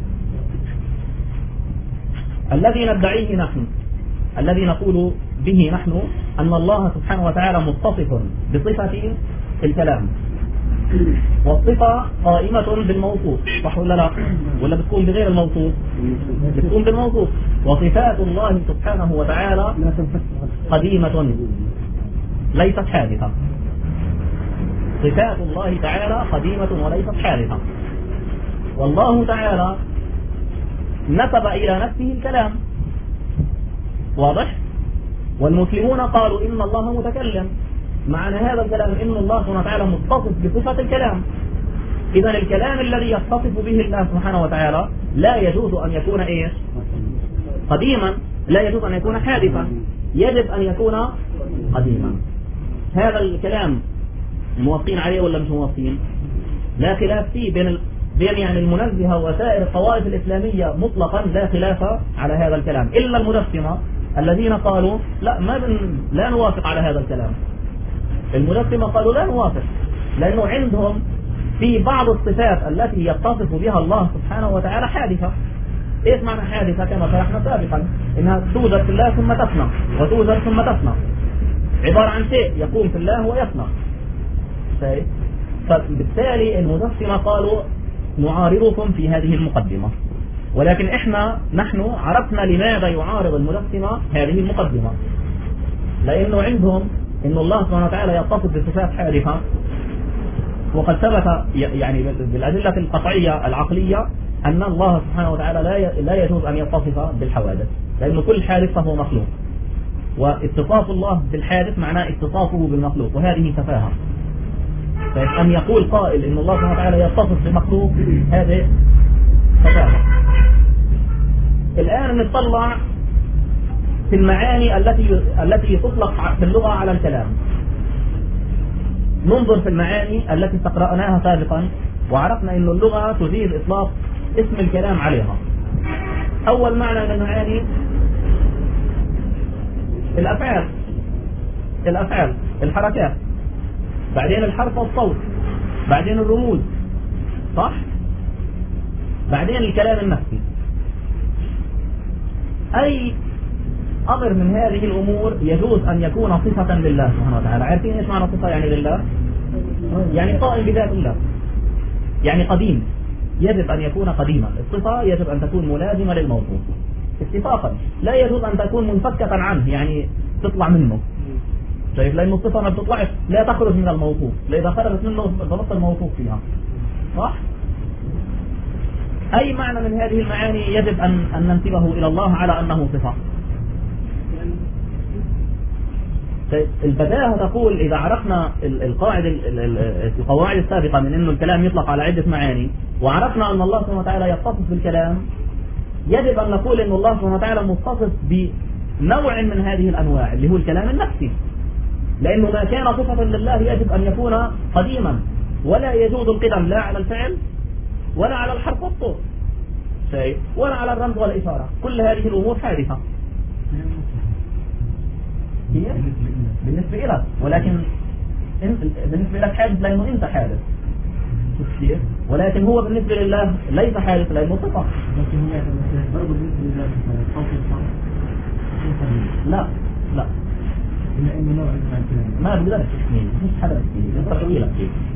[SPEAKER 1] الذي ندعيه نحن، الذي نقول به نحن أن الله سبحانه وتعالى متصف بصفة الكلام، والصفة قائمة بالموصوف، صح ولا لا؟ ولا بتكون بغير الموصوف؟ بتكون بالموصوف. وصفات الله سبحانه وتعالى قديمة ليست حادثة. صفات الله تعالى قديمة وليست حادثة. والله تعالى نسب إلى نفسه الكلام. واضح؟ والمسلمون قالوا إن الله متكلم. معنى هذا الكلام إن الله سبحانه وتعالى متصف بصفة الكلام. إذن الكلام الذي يتصف به الله سبحانه وتعالى لا يجوز أن يكون إيش؟ قديما، لا يجوز أن يكون حادثا، يجب أن يكون قديما. هذا الكلام موافقين عليه ولا مش موافقين؟ لا خلاف فيه بين يعني المنزهة وسائر الطوائف الإسلامية مطلقا، لا خلاف على هذا الكلام إلا المجسمة الذين قالوا لا نوافق على هذا الكلام. المجسمة قالوا لا نوافق، لأنه عندهم في بعض الصفات التي يتصف بها الله سبحانه وتعالى حادثة. إيش معنى حادثة؟ كما شرحنا سابقا إنها توجد في الله ثم تفنى وتوجد ثم تفنى، عبارة عن شيء يقوم في الله ويفنى. فبالتالي المجسمة قالوا نعارضكم في هذه المقدمة، ولكن نحن عرفنا لماذا يعارض المجسمة هذه المقدمة، لأنه عندهم إن الله سبحانه وتعالى يتصف بصفات حادثة، وقد ثبت يعني بالأدلة القطعية العقلية أن الله سبحانه وتعالى لا يجوز أن يتصف بالحوادث، لأن كل حادث فهو مخلوق، واتصاف الله بالحادث معناه اتصافه بالمخلوق، وهذه تفاهة. فأن يقول قائل إن الله سبحانه وتعالى يتصف بمخلوق هذا تفاهة. الآن نطلع في المعاني التي تطلق في اللغة على الكلام. ننظر في المعاني التي استقرأناها سابقا وعرفنا أن اللغة تجيز إطلاق اسم الكلام عليها. أول معنى من المعاني الأفعال، الحركات، بعدين الحرف والصوت، بعدين الرموز، صح؟ بعدين الكلام النفسي. أي أمر من هذه الأمور يجوز أن يكون صفة لله سبحانه وتعالى. عارفين إيش معنى صفة يعني لله؟ يعني قائم بذات الله، يعني قديم، يجب أن يكون قديما. الصفة يجب أن تكون ملازمة للموصوف اتفاقا، لا يجوز أن تكون منفكة عنه، يعني تطلع منه. شايف؟ لأن الصفة ما بتطلعش، لا تخرج من الموصوف، إذا خرجت منه ضبط الموصوف فيها، صح؟ أي معنى من هذه المعاني يجب أن ننسبه إلى الله على أنه صفة. البداهة تقول إذا عرفنا القواعد السابقة من أن الكلام يطلق على عدة معاني، وعرفنا أن الله سبحانه وتعالى يتصف بالكلام، يجب أن نقول أن الله سبحانه وتعالى متصف بنوع من هذه الأنواع اللي هو الكلام النفسي، لأنه ما كان صفة لله يجب أن يكون قديما، ولا يجوز القدم لا على الفعل ولا على الحرف والصوت ولا على الرمز والإشارة. كل هذه الأمور حادثة هي بالنسبة لك، ولكن بالنسبة لك حادث لأنه أنت حادث، ولكن هو بالنسبة لله ليس حادث لأنه صفة. لا ما بقدر تحكي، مش حدا يحكي لك.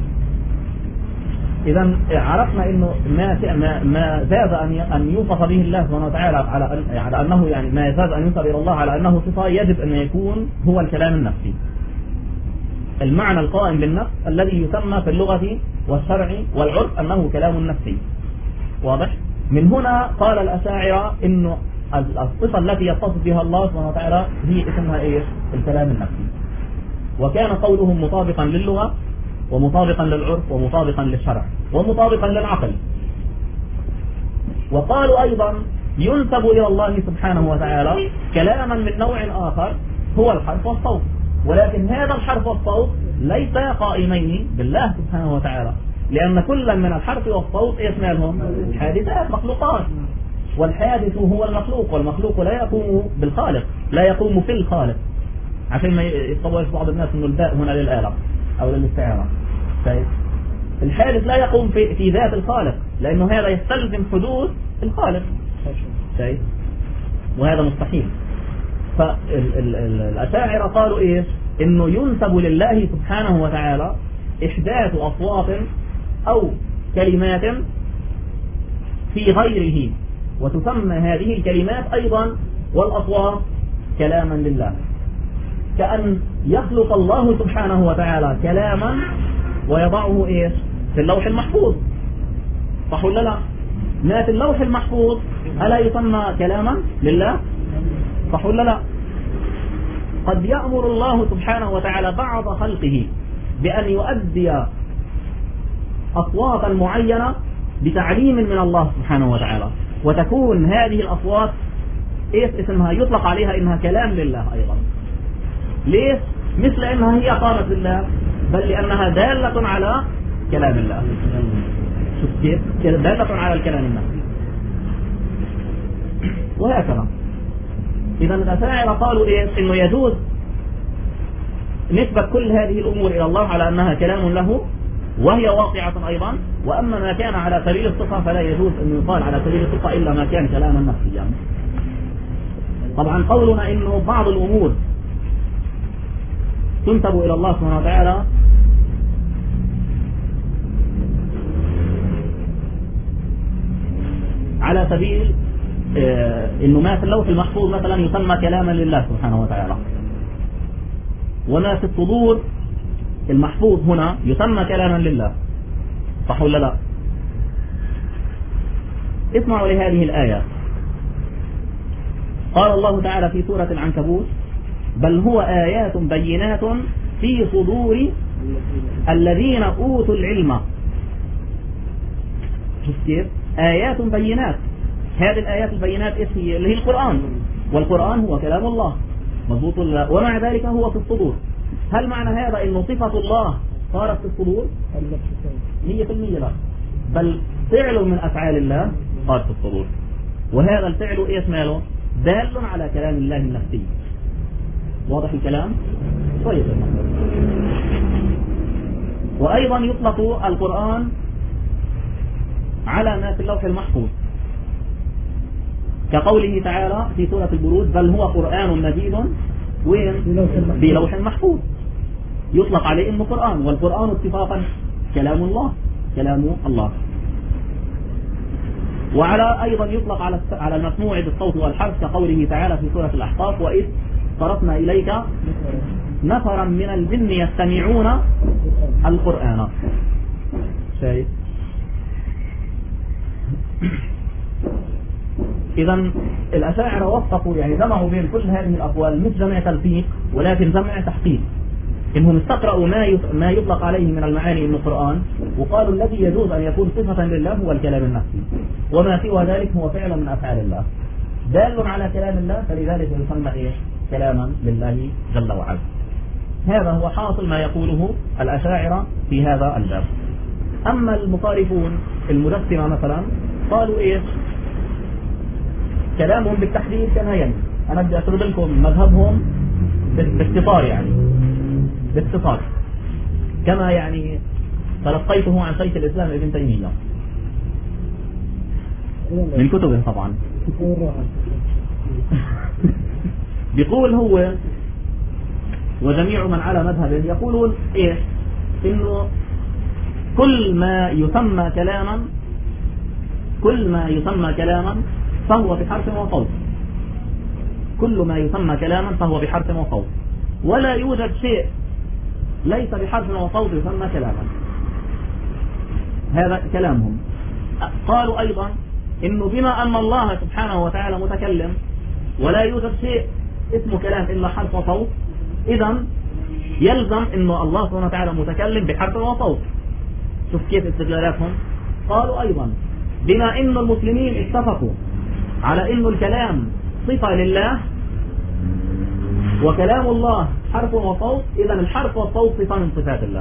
[SPEAKER 1] إذا عرفنا إنه ما زاد أن يوصف به الله سبحانه وتعالى على أنه، يعني ما زاد أن يوصف إلى الله على أنه صفة، يجب أن يكون هو الكلام النفسي، المعنى القائم بالنفس الذي يسمى في اللغة والشرع والعرف أنه كلام نفسي. واضح؟ من هنا قال الأشاعرة إنه الصفة التي يتصف بها الله سبحانه وتعالى هي اسمها إيش؟ الكلام النفسي. وكان قولهم مطابقا للغة ومطابقا للعرف ومطابقا للشرع ومطابقا للعقل. وقالوا أيضا ينسب إلى الله سبحانه وتعالى كلاما من نوع آخر هو الحرف والصوت، ولكن هذا الحرف والصوت ليس قائمين بالله سبحانه وتعالى، لأن كل من الحرف والصوت يشملهم حادثات مخلوقات، والحادث هو المخلوق، والمخلوق لا يقوم بالخالق، لا يقوم في الخالق، عشان ما يتصورش بعض الناس انه الباء هنا للآلة او للاستعارة. الحادث لا يقوم في ذات الخالق، لانه هذا يستلزم حدوث الخالق، وهذا مستحيل. فالأشاعرة قالوا ايش؟ انه ينسب لله سبحانه وتعالى احداث اصوات او كلمات في غيره، وتسمى هذه الكلمات ايضا والاصوات كلاما لله، كأن يخلق الله سبحانه وتعالى كلاما ويضعه ايش؟ في اللوح المحفوظ، صح ولا لا؟ ما في اللوح المحفوظ ألا يسمى كلاما لله؟ صح ولا لا؟ قد يأمر الله سبحانه وتعالى بعض خلقه بأن يؤدي أصواتا معينة بتعليم من الله سبحانه وتعالى، وتكون هذه الأصوات ايش اسمها؟ يطلق عليها انها كلام لله ايضا. ليش؟ مثل انها هي قامت لله، بل لانها دالة على كلام الله. شوف كيف؟ دالة على الكلام النفسي. وهكذا. اذا الأشاعرة قالوا ايش؟ انه يجوز نسبة كل هذه الامور الى الله على انها كلام له، وهي واقعة ايضا، واما ما كان على سبيل الصفة فلا يجوز ان يقال على سبيل الصفة الا ما كان كلاما نفسيا. يعني طبعا قولنا انه بعض الامور تنسب الى الله سبحانه وتعالى على سبيل انه ما في اللوح المحفوظ مثلا يسمى كلاما لله سبحانه وتعالى، وما في الصدور المحفوظ هنا يسمى كلاما لله، صح ولا لا؟ اسمعوا لهذه الآية. قال الله تعالى في سورة العنكبوت: بل هو آيات بينات في صدور الذين أوتوا العلم. شوف كيف؟ آيات بينات. هذه الآيات البينات اللي هي القرآن، والقرآن هو كلام الله مضبوط الله، ومع ذلك هو في الصدور. هل معنى هذا إنه صفة الله صارت في الصدور؟ 100% لا، بل فعل من أفعال الله صار في الصدور، وهذا الفعل إيش ماله؟ دال على كلام الله النفسي. واضح الكلام؟ طيب. وأيضا يطلق القرآن على ما في اللوح المحفوظ، كقوله تعالى في سورة البروج: بل هو قرآن مجيد وين؟ بلوح محفوظ. يطلق عليه إنه قرآن، والقرآن اتفاقا كلام الله، كلام الله. وعلى أيضا يطلق على المسموع بالصوت والحرف، كقوله تعالى في سورة الأحقاف: وإذ صرفنا إليك نفرا من الجن يستمعون القرآن. شايف؟ إذا الأشاعرة وفقوا، يعني جمعوا بين كل هذه الأقوال، مش جمع تلفيق ولكن جمع تحقيق. إنهم استقرأوا ما يطلق عليه من المعاني إنه قرآن، وقالوا الذي يجوز أن يكون صفة لله هو الكلام النفسي، وما سوى ذلك هو فعل من أفعال الله دال على كلام الله، فلذلك يسمى إيه؟ كلاما لله جل وعلا. هذا هو حاصل ما يقوله الأشاعرة في هذا الباب. أما المخالفون المجسمة مثلا قالوا إيه؟ كلامهم بالتحديد كما يلي. أنا بدي أسرد لكم مذهبهم باختصار، يعني باختصار كما يعني تلقيته عن شيخ الإسلام ابن تيمية من كتبه طبعا. بيقول هو وجميع من على مذهبه يقولون إيه؟ إنه كل ما يسمى كلاما فهو بحرف وصوت. كل ما يسمى كلاما فهو بحرف وصوت، ولا يوجد شيء ليس بحرف وصوت يسمى كلاما. هذا كلامهم. قالوا أيضا إنه بما أن الله سبحانه وتعالى متكلم ولا يوجد شيء اسمه كلام إلا حرف وصوت، إذا يلزم إنه الله سبحانه وتعالى متكلم بحرف وصوت. شوف كيف استدلالاتهم. قالوا أيضا بما إن المسلمين اتفقوا على إنه الكلام صفة لله وكلام الله حرف وصوت، إذا الحرف والصوت صفة من صفات الله.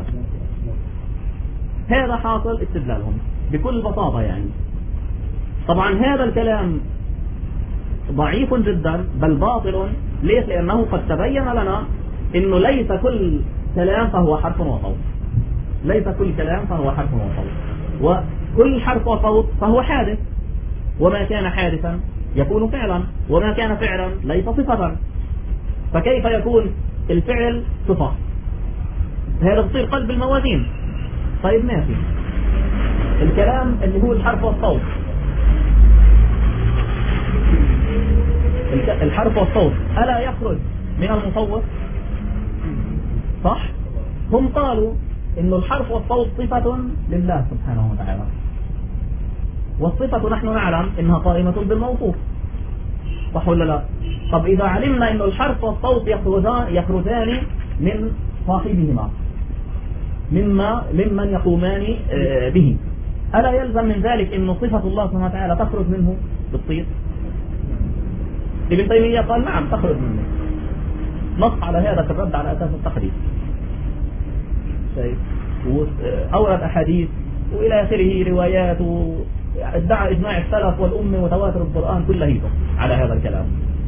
[SPEAKER 1] هذا حاصل استدلالهم بكل بساطة يعني. طبعا هذا الكلام ضعيف جدا بل باطل. ليش؟ لأنه قد تبين لنا إنه ليس كل كلام فهو حرف وصوت، ليس كل كلام فهو حرف وصوت، وكل حرف وصوت فهو حادث، وما كان حادثا يكون فعلا، وما كان فعلا ليس صفة. فكيف يكون الفعل صفة؟ هذا بصير قلب الموازين. طيب ماشي، الكلام اللي هو الحرف والصوت، الحرف والصوت ألا يخرج من المصوت؟ صح؟ هم قالوا إنه الحرف والصوت صفة لله سبحانه وتعالى، والصفة نحن نعلم إنها قائمة بالموصوف، صح ولا لا؟ طب إذا علمنا إنه الحرف والصوت يخرجان من صاحبهما ممن يقومان به، ألا يلزم من ذلك إنه صفة الله سبحانه وتعالى تخرج منه بالصيغ؟ ابن تيمية قال نعم تخرج منه، نص على هذا في الرد على أساس التقريب. وأورد أحاديث وإلى آخره روايات، ادعى إجماع السلف والأمة وتواتر القرآن كله على هذا الكلام.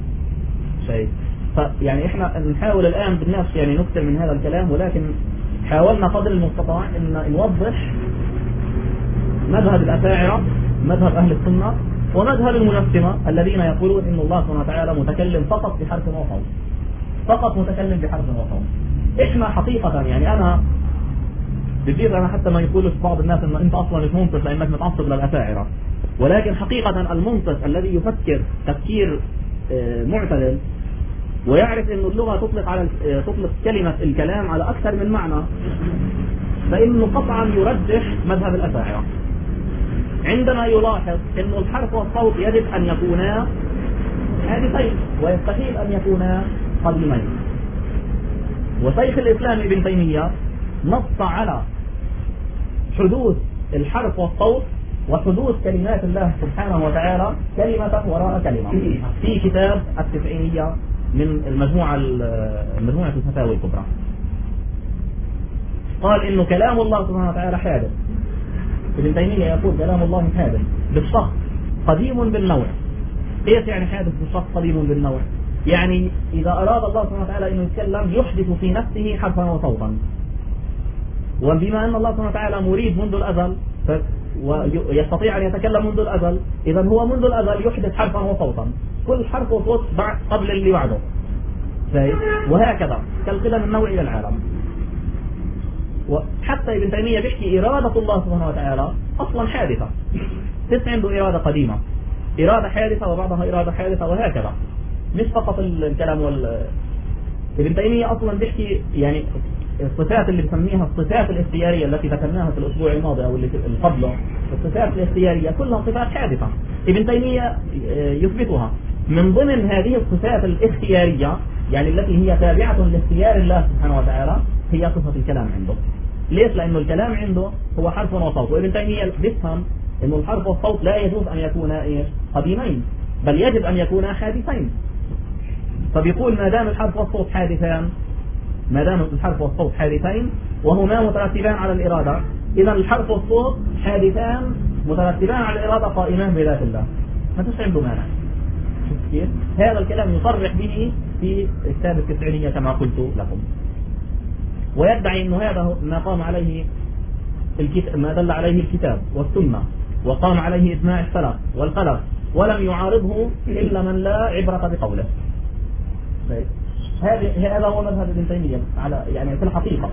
[SPEAKER 1] فيعني إحنا نحاول الآن بالنفس يعني نكثر من هذا الكلام، ولكن حاولنا قدر المستطاع إن نوضح مذهب الأشاعرة، مذهب أهل السنة، ومذهب المجسمة الذين يقولون إن الله سبحانه وتعالى متكلم فقط بحرف وصوت، فقط متكلم بحرف وصوت. إحنا حقيقة يعني أنا بصير أنا حتى ما يقولش بعض الناس إنه أنت أصلا مش منصف لأنك متعصب للأشاعرة، ولكن حقيقة المنصف الذي يفكر تفكير معتدل ويعرف إنه اللغة تطلق كلمة الكلام على أكثر من معنى، فإنه قطعا يرجح مذهب الأشاعرة. عندما يلاحظ أن الحرف والصوت يجب أن يكونا حادثين ويستحيل أن يكونا قديمين. وشيخ الإسلام ابن تيمية نص على حدوث الحرف والصوت وحدوث كلمات الله سبحانه وتعالى كلمة وراء كلمة في كتاب التسعينية من مجموعة الفتاوى الكبرى. قال إنه كلام الله سبحانه وتعالى حادث. ابن تيمية يقول كلام الله حادث بالشخص قديم بالنوع. ايش يعني حادث بالشخص قديم بالنوع؟ يعني إذا أراد الله سبحانه وتعالى أنه يتكلم يحدث في نفسه حرفا وصوتا، وبما أن الله سبحانه وتعالى مريد منذ الأزل ويستطيع أن يتكلم منذ الأزل، إذا هو منذ الأزل يحدث حرفا وصوتا، كل حرف وصوت قبل اللي بعده، وهكذا كالقدم النوعي إلى العالم. وحتى ابن تيمية بيحكي إرادة الله سبحانه وتعالى أصلا حادثة، ليس عنده إرادة قديمة، إرادة حادثة وبعضها إرادة حادثة وهكذا، مش فقط الكلام ابن تيمية أصلا بيحكي يعني الصفات اللي بسميها الصفات الاختيارية التي ذكرناها في الأسبوع الماضي أو اللي قبله، الصفات الاختيارية كلها صفات حادثة ابن تيمية يثبتها. من ضمن هذه الصفات الاختيارية يعني التي هي تابعة لاختيار الله سبحانه وتعالى هي صفة الكلام عنده. ليش؟ لأنه الكلام عنده هو حرف وصوت، وابن تيمية بيفهم أنه الحرف والصوت لا يجوز أن يكونا قديمين، بل يجب أن يكونا حادثين. فبيقول ما دام الحرف والصوت حادثان، ما دام الحرف والصوت حادثين وهما مترتبان على الإرادة، إذا الحرف والصوت حادثان مترتبان على الإرادة قائمان بذات الله، ما عنده مانع. كيف؟ هذا الكلام يصرح به في كتاب التسعينية كما قلت لكم، ويدعي أنه هذا ما قام عليه ما دل عليه الكتاب والسنة وقام عليه إجماع السلف والخلف، ولم يعارضه إلا من لا عبرة بقوله. هذا هو مذهب ابن تيمية على يعني في الحقيقة.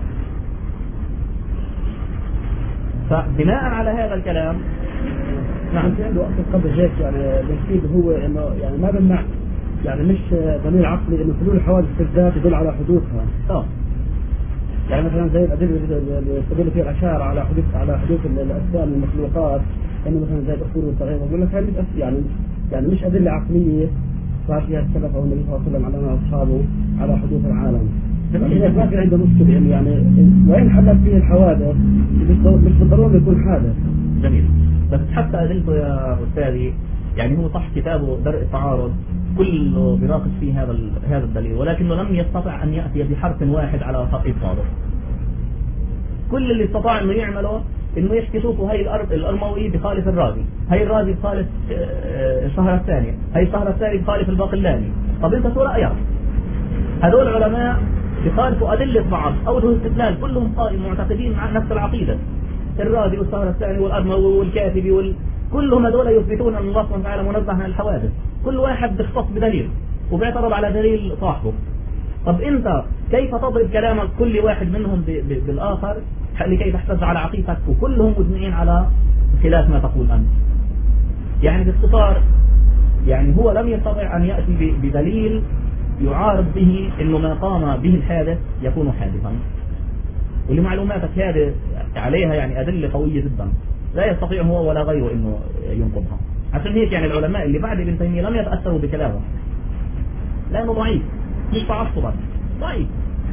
[SPEAKER 1] فبناء على هذا الكلام
[SPEAKER 5] نعم عنده أصل قبل هيك يعني بالتأكيد هو إنه يعني ما بمنع يعني مش دليل عقلي إنه حلول الحوادث بالذات يدل على حدوثها. يعني مثلا زي الأدلة اللي يستدل فيها الأشاعرة على حدوث الأجسام المخلوقات، إنه مثلا زي الأصول والتغيير، بقول لك هذه يعني مش أدلة عقلية صار فيها السلف أو النبي صلى الله عليه وسلم علمها أصحابه على حدوث العالم. يعني ما في عنده مشكلة يعني وين حدث فيه الحوادث مش بالضرورة يكون حادث.
[SPEAKER 1] جميل. بس حتى أدلته يا أستاذي يعني هو صح كتابه درء التعارض كله بيناقش فيه هذا الدليل، ولكنه لم يستطع أن يأتي بحرف واحد على إبطاله. كل اللي استطاع أنه يعمله إنه يحكي شوفوا هاي الأرموي بخالف الرازي، هاي الرازي بخالف الشهر الثانية، هاي الشهر الثاني بخالف الباقلاني. طب أنت شو رأيك؟ هذول العلماء بخالفوا أدلة بعض أوجه استدلال كلهم معتقدين مع نفس العقيدة، الرازي والشهر الثاني والأرموي والكاتبي كلهم هذول يثبتون أن الله سبحانه وتعالى منزه عن الحوادث، كل واحد بيختص بدليل وبيعترض على دليل صاحبه. طب أنت كيف تضرب كلامك كل واحد منهم بالآخر لكي تحتج على عقيدتك وكلهم مجمعين على خلاف ما تقول أنت؟ يعني باختصار يعني هو لم يستطع أن يأتي بدليل يعارض به إنه ما قام به الحادث يكون حادثا. ولمعلوماتك هذه عليها يعني أدلة قوية جدا لا يستطيع هو ولا غيره إنه ينقضها. عشان هيك يعني العلماء اللي بعد ابن تيمية لم يتأثروا بكلامه لأنه ضعيف، مش تعصبا، ضعيف.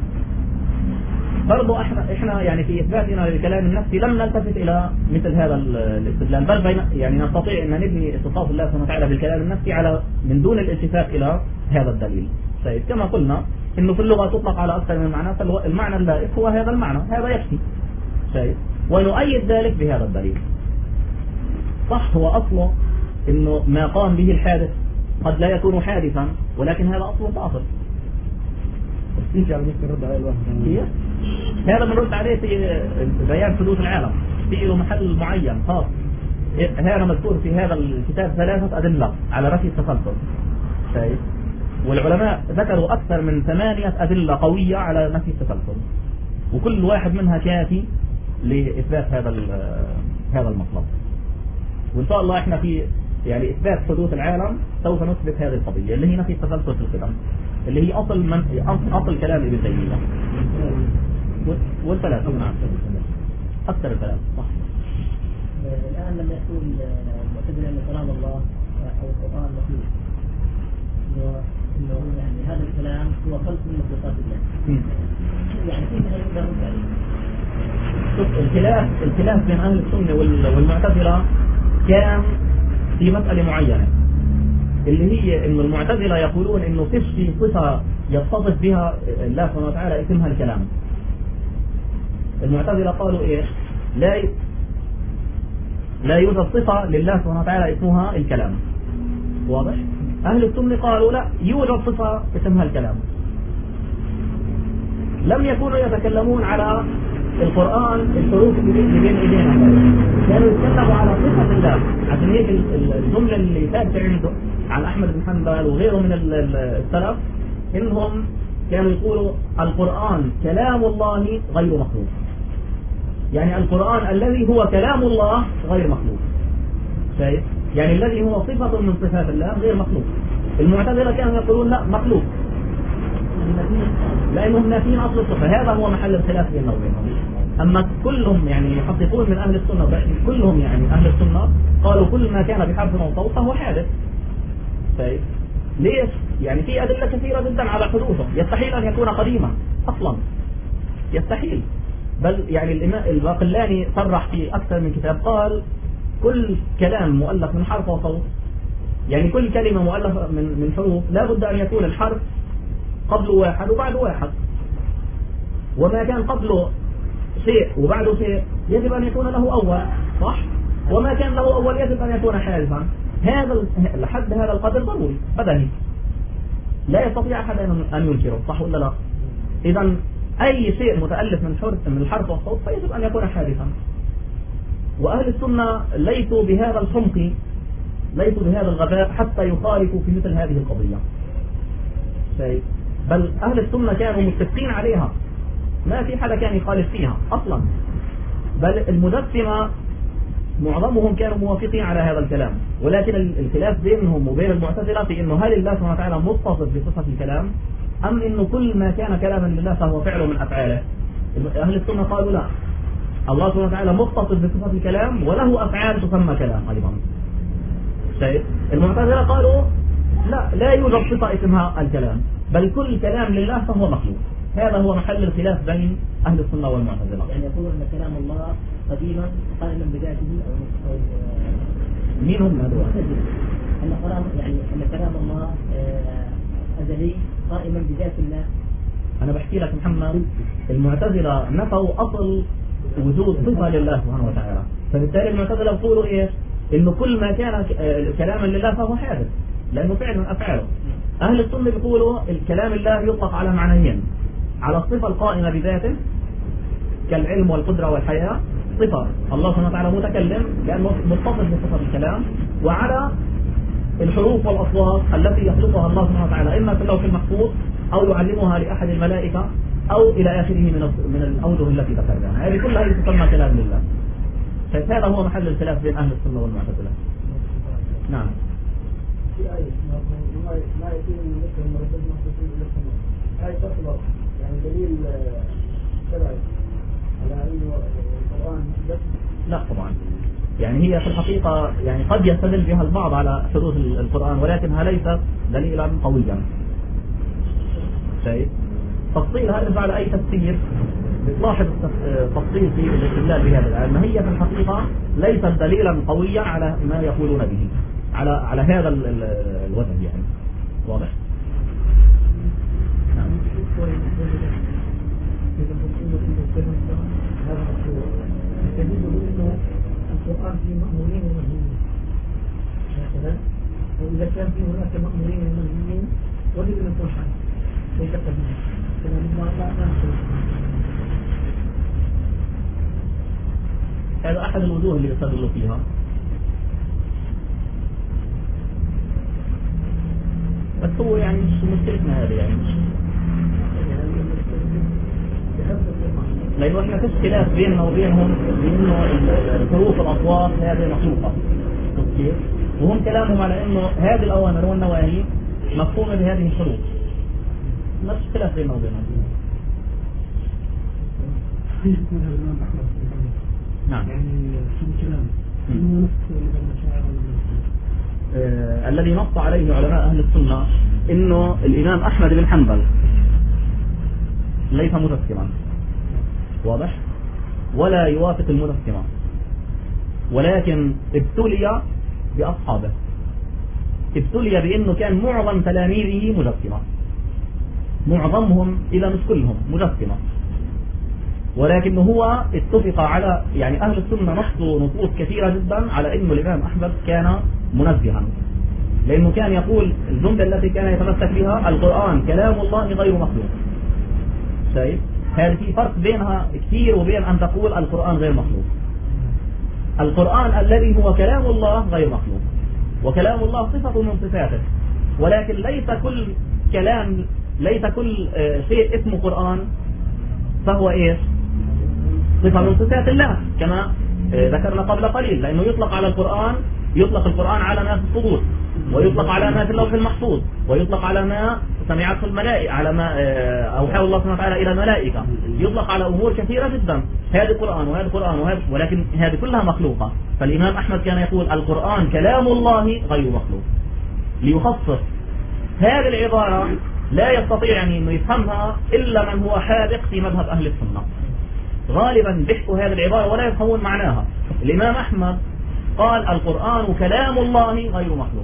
[SPEAKER 1] برضو احنا يعني في إثباتنا للكلام النفسي لم نلتفت إلى مثل هذا الاستدلال، بل يعني نستطيع أن نبني اتصاف الله سبحانه وتعالى بالكلام النفسي على من دون الالتفات إلى هذا الدليل. طيب كما قلنا إنه في اللغة تطلق على أكثر من معنى، فالمعنى اللائق هو هذا المعنى، هذا يكفي. طيب ونؤيد ذلك بهذا الدليل. صح هو أصله إنه ما قام به الحادث قد لا يكون حادثا، ولكن هذا أصله باطل. هذا بنرد عليه في بيان حدوث العالم في له محل معين خاص. هذا مذكور في هذا الكتاب 3 أدلة على رفع التسلسل. طيب والعلماء ذكروا أكثر من 8 أدلة قوية على نفي التسلسل، وكل واحد منها كافي لإثبات هذا المطلب. وإن شاء الله إحنا في يعني إثبات حدوث العالم سوف نثبت هذه القضية اللي هي نفي التسلسل في القدم، اللي هي أصل كلام ابن تيمية. والثلاث أكثر الثلاث صح.
[SPEAKER 3] الآن لما يقول المعتزلة أن كلام الله أو القرآن مخلوق، إنه يعني هذا الكلام هو خلق من مخلوقات الله، يعني كيف يقدر
[SPEAKER 1] الخلاف بين أهل السنة والمعتزلة كان في مسألة معينة، اللي هي إنه المعتزلة يقولون إنه في صفة يتصف بها الله سبحانه وتعالى اسمها الكلام. المعتزلة قالوا إيه؟ لا يوجد صفة لله سبحانه وتعالى اسمها الكلام. واضح؟ أهل السنة قالوا لا، يوجد صفة اسمها الكلام. لم يكونوا يتكلمون على القرآن الحروف اللي بين ايدينا، كانوا يتكلموا على صفة الله. عشان هيك الجملة اللي ثابتة عنده عن أحمد بن حنبل وغيره من السلف إنهم كانوا يقولوا القرآن كلام الله غير مخلوق، يعني القرآن الذي هو كلام الله غير مخلوق. شايف؟ يعني الذي هو صفة من صفات الله غير مخلوق. المعتزلة كانوا يقولون لا، مخلوق، لأنهم نافين أصل الصفة. هذا هو محل الخلاف بيننا وبينهم. أما كلهم يعني يحققون من أهل السنة، كلهم يعني أهل السنة قالوا كل ما كان بحرف أو صوت فهو حادث. طيب ليش؟ يعني في أدلة كثيرة جدا على حدوثه، يستحيل أن يكون قديما أصلا، يستحيل. بل يعني الإمام الباقلاني صرح في أكثر من كتاب، قال كل كلام مؤلف من حرف وصوت، يعني كل كلمة مؤلفة من حروف لا بد أن يكون الحرف قبله واحد وبعده واحد، وما كان قبله شيء وبعده شيء يجب أن يكون له أول، صح؟ وما كان له أول يجب أن يكون حادثا. هذا لحد هذا القدر ضروري بدني، لا يستطيع أحد أن ينكره، صح ولا لا؟ إذا أي شيء متألف من الحرف والصوت فيجب أن يكون حادثا. وأهل السنة ليسوا بهذا الحمق، ليسوا بهذا الغباء حتى يخالفوا في مثل هذه القضية. بل أهل السنة كانوا متفقين عليها، ما في حدا كان يخالف فيها أصلا. بل المجسمة معظمهم كانوا موافقين على هذا الكلام، ولكن الخلاف بينهم وبين المعتزلة في إنه هل الله سبحانه وتعالى متصف بصفة الكلام، أم إنه كل ما كان كلاما لله فهو فعل من أفعاله. أهل السنة قالوا لا، الله سبحانه وتعالى متصف بصفة الكلام وله أفعال تسمى كلام أيضا. شايف؟ المعتزلة قالوا لا يوجد صفة اسمها الكلام، بل كل كلام لله فهو مخلوق. هذا هو محل الخلاف بين أهل السنة والمعتزلة.
[SPEAKER 3] يعني يقولون أن كلام الله قديما قائما بذاته أو
[SPEAKER 1] مين هم هذول؟
[SPEAKER 3] أن كلام الله أزلي قائما بذات الله.
[SPEAKER 1] أنا بحكي لك محمد، المعتزلة نفوا أصل وجود صفة لله سبحانه وتعالى، فبالتالي المعتزلة يقولوا إيه؟ إنه كل ما كان كلاما لله فهو حادث لأنه فعل من أفعاله. أهل السنة بيقولوا الكلام الله يطلق على معنيين، على الصفة القائمة بذاته كالعلم والقدرة والحياة، صفة الله سبحانه وتعالى متكلم لأنه متصف بصفة الكلام، وعلى الحروف والأصوات التي يخلقها الله سبحانه وتعالى إما في اللوح المحفوظ أو يعلمها لأحد الملائكة أو إلى آخره من الأوجه التي ذكرناها. هذه كلها تسمى كلام لله. فهذا هو محل الخلاف بين أهل السنة والمعتزلة. نعم.
[SPEAKER 5] في آية ما يكون من ذكر المرتب محدثين إلى السماء، آية تطلق يعني دليل شرعي على أنه القرآن محدث؟
[SPEAKER 1] لا طبعا، يعني هي في الحقيقة يعني قد يستدل بها البعض على حدوث القرآن، ولكنها ليست دليلا قويا. شيء تفصيل هذا على أي تفسير بتلاحظ تفصيل في الاستدلال بهذا العلم، هي في الحقيقة ليست دليلا قويا على ما يقولون به على هذا الوجه يعني. واضح؟ نعم.
[SPEAKER 4] القرآن فيه مأمورين ومنهيين هكذا، وإذا كان فيه هناك مأمورين ومنهيين وجب أن يكون حد ليس قديما، كلام الله لا نقول.
[SPEAKER 1] هذا أحد الوجوه اللي يستدلوا فيها. بس هو يعني مش مشكلتنا هذه يعني لأنه احنا فيش خلاف بيننا وبينهم بأنه الحروف الأصوات هذه مخلوقة، وهم كلامهم على أنه هذه الأوامر والنواهي مفهومة بهذه الحروف. نفس خلاف بيننا وبينهم.
[SPEAKER 4] نعم.
[SPEAKER 5] يعني في كلام
[SPEAKER 1] الذي نص عليه علماء أهل السنة إنه الإمام أحمد بن حنبل ليس مجسما، واضح، ولا يوافق المجسمة، ولكن ابتلي بأصحابه، ابتلي بأنه كان معظم تلاميذه مجسمة، معظمهم إذا مش كلهم مجسمة، ولكن هو اتفق على، يعني أهل السنة نصوا نصوص كثيرة جدا على أنه الإمام أحمد كان منزها، لأنه كان يقول الجملة التي كان يتمسك بها: القرآن كلام الله غير مخلوق. شايف؟ هذا في فرق بينها كثير وبين أن تقول القرآن غير مخلوق. القرآن الذي هو كلام الله غير مخلوق، وكلام الله صفة من صفاته، ولكن ليس كل كلام، ليس كل شيء اسمه قرآن فهو إيش؟ صفة من صفات الله، كما ذكرنا قبل قليل، لأنه يطلق على القرآن، يطلق القرآن على ما في الصدور، ويطلق على ما في اللوح المحفوظ، ويطلق على ما سمعته الملائكة، على ما أوحاه الله سبحانه وتعالى إلى الملائكة، يطلق على أمور كثيرة جدا. هذا قرآن وهذا قرآن ولكن هذه كلها مخلوقة. فالإمام أحمد كان يقول القرآن كلام الله غير مخلوق، ليخصص هذه العبارة لا يستطيع يعني أن يفهمها إلا من هو حاذق في مذهب أهل السنة. غالبا بيحكوا هذه العبارة ولا يفهمون معناها. الإمام أحمد قال القرآن كلام الله غير مخلوق،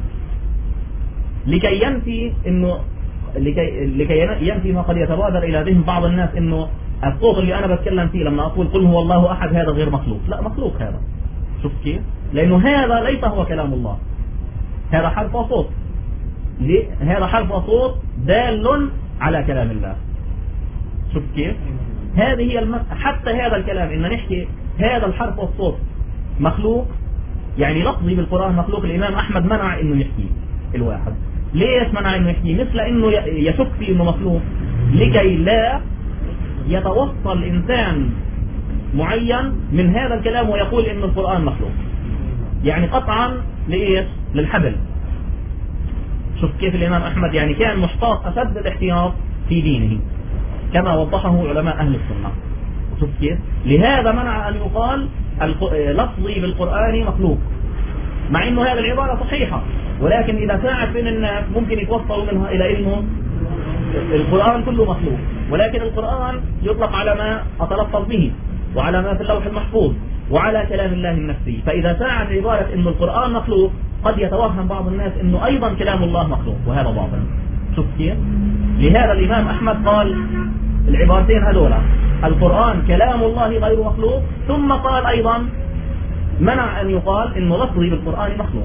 [SPEAKER 1] لكي ينفي إنه لكي ينفي ما قد يتبادر إلى ذهن بعض الناس إنه الصوت اللي أنا بتكلم فيه لما أقول قل هو الله أحد هذا غير مخلوق. لا، مخلوق هذا. شوف كيف؟ لأنه هذا ليس هو كلام الله، هذا حرف وصوت، هذا حرف وصوت دال على كلام الله. شوف كيف؟ هذه هي حتى هذا الكلام إن نحكي هذا الحرف والصوت مخلوق، يعني لفظي بالقرآن مخلوق، الإمام أحمد منع إنه يحكي الواحد. ليش منع إنه يحكي؟ مثل إنه يشك في إنه مخلوق، لكي لا يتوصل إنسان معين من هذا الكلام ويقول إنه القرآن مخلوق، يعني قطعا لإيش؟ للحبل. شوف كيف الإمام أحمد يعني كان محتاط أشد الاحتياط في دينه كما وضحه علماء أهل السنة. شوف كيف؟ لهذا منع أن يقال لفظي بالقرآن مخلوق، مع إنه هذه العبارة صحيحة، ولكن إذا ساعت بين الناس ممكن يتوصلوا منها إلى إنه القرآن كله مخلوق، ولكن القرآن يطلق على ما أتلفظ به، وعلى ما في اللوح المحفوظ، وعلى كلام الله النفسي. فإذا ساعت عبارة إنه القرآن مخلوق قد يتوهم بعض الناس إنه أيضا كلام الله مخلوق، وهذا باطل. شوف كيف؟ لهذا الإمام أحمد قال العبارتين هذولا: القرآن كلام الله غير مخلوق، ثم قال أيضا منع أن يقال إنه لفظي بالقرآن مخلوق.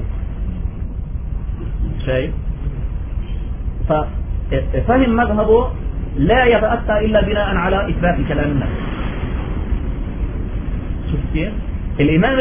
[SPEAKER 1] شايف؟ ففهم مذهبه لا يتأتى إلا بناء على إثبات كلام النفس. شوف كيف؟ الإمام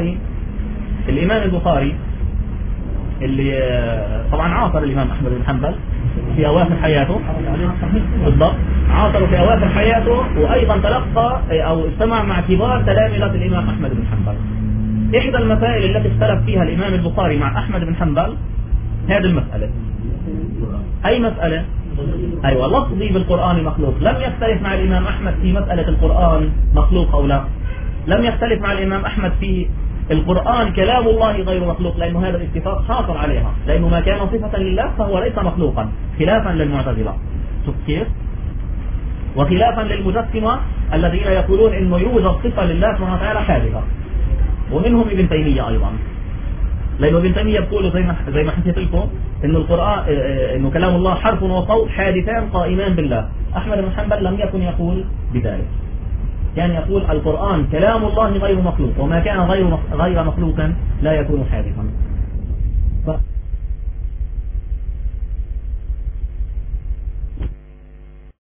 [SPEAKER 1] البخاري اللي طبعا عاصر الإمام أحمد بن حنبل في أواخر حياته، بالضبط عاصر في أواخر حياته، وأيضا تلقى أو استمع مع كبار تلامذة الإمام أحمد بن حنبل. إحدى المسائل التي اختلف فيها الإمام البخاري مع أحمد بن حنبل هذه المسألة. أي مسألة؟ أيوة، لفظي بالقرآن مخلوق. لم يختلف مع الإمام أحمد في مسألة القرآن مخلوق أو لا، لم يختلف مع الإمام أحمد في القرآن كلام الله غير مخلوق، لأنه هذا الاتفاق حاصل عليها، لأنه ما كان صفة لله فهو ليس مخلوقا، خلافا للمعتزلة. شوف كيف؟ وخلافا للمجسمة الذين يقولون إنه يوجد صفة لله سبحانه وتعالى حادثة، ومنهم ابن تيمية أيضا، لأنه ابن تيمية يقول زي ما حكيت لكم إنه القرآن إنه كلام الله حرف وصوت حادثان قائمان بالله. أحمد بن حنبل لم يكن يقول بذلك، كان يقول القرآن كلام الله غير مخلوق، وما كان غير مخلوقا لا يكون حادثا.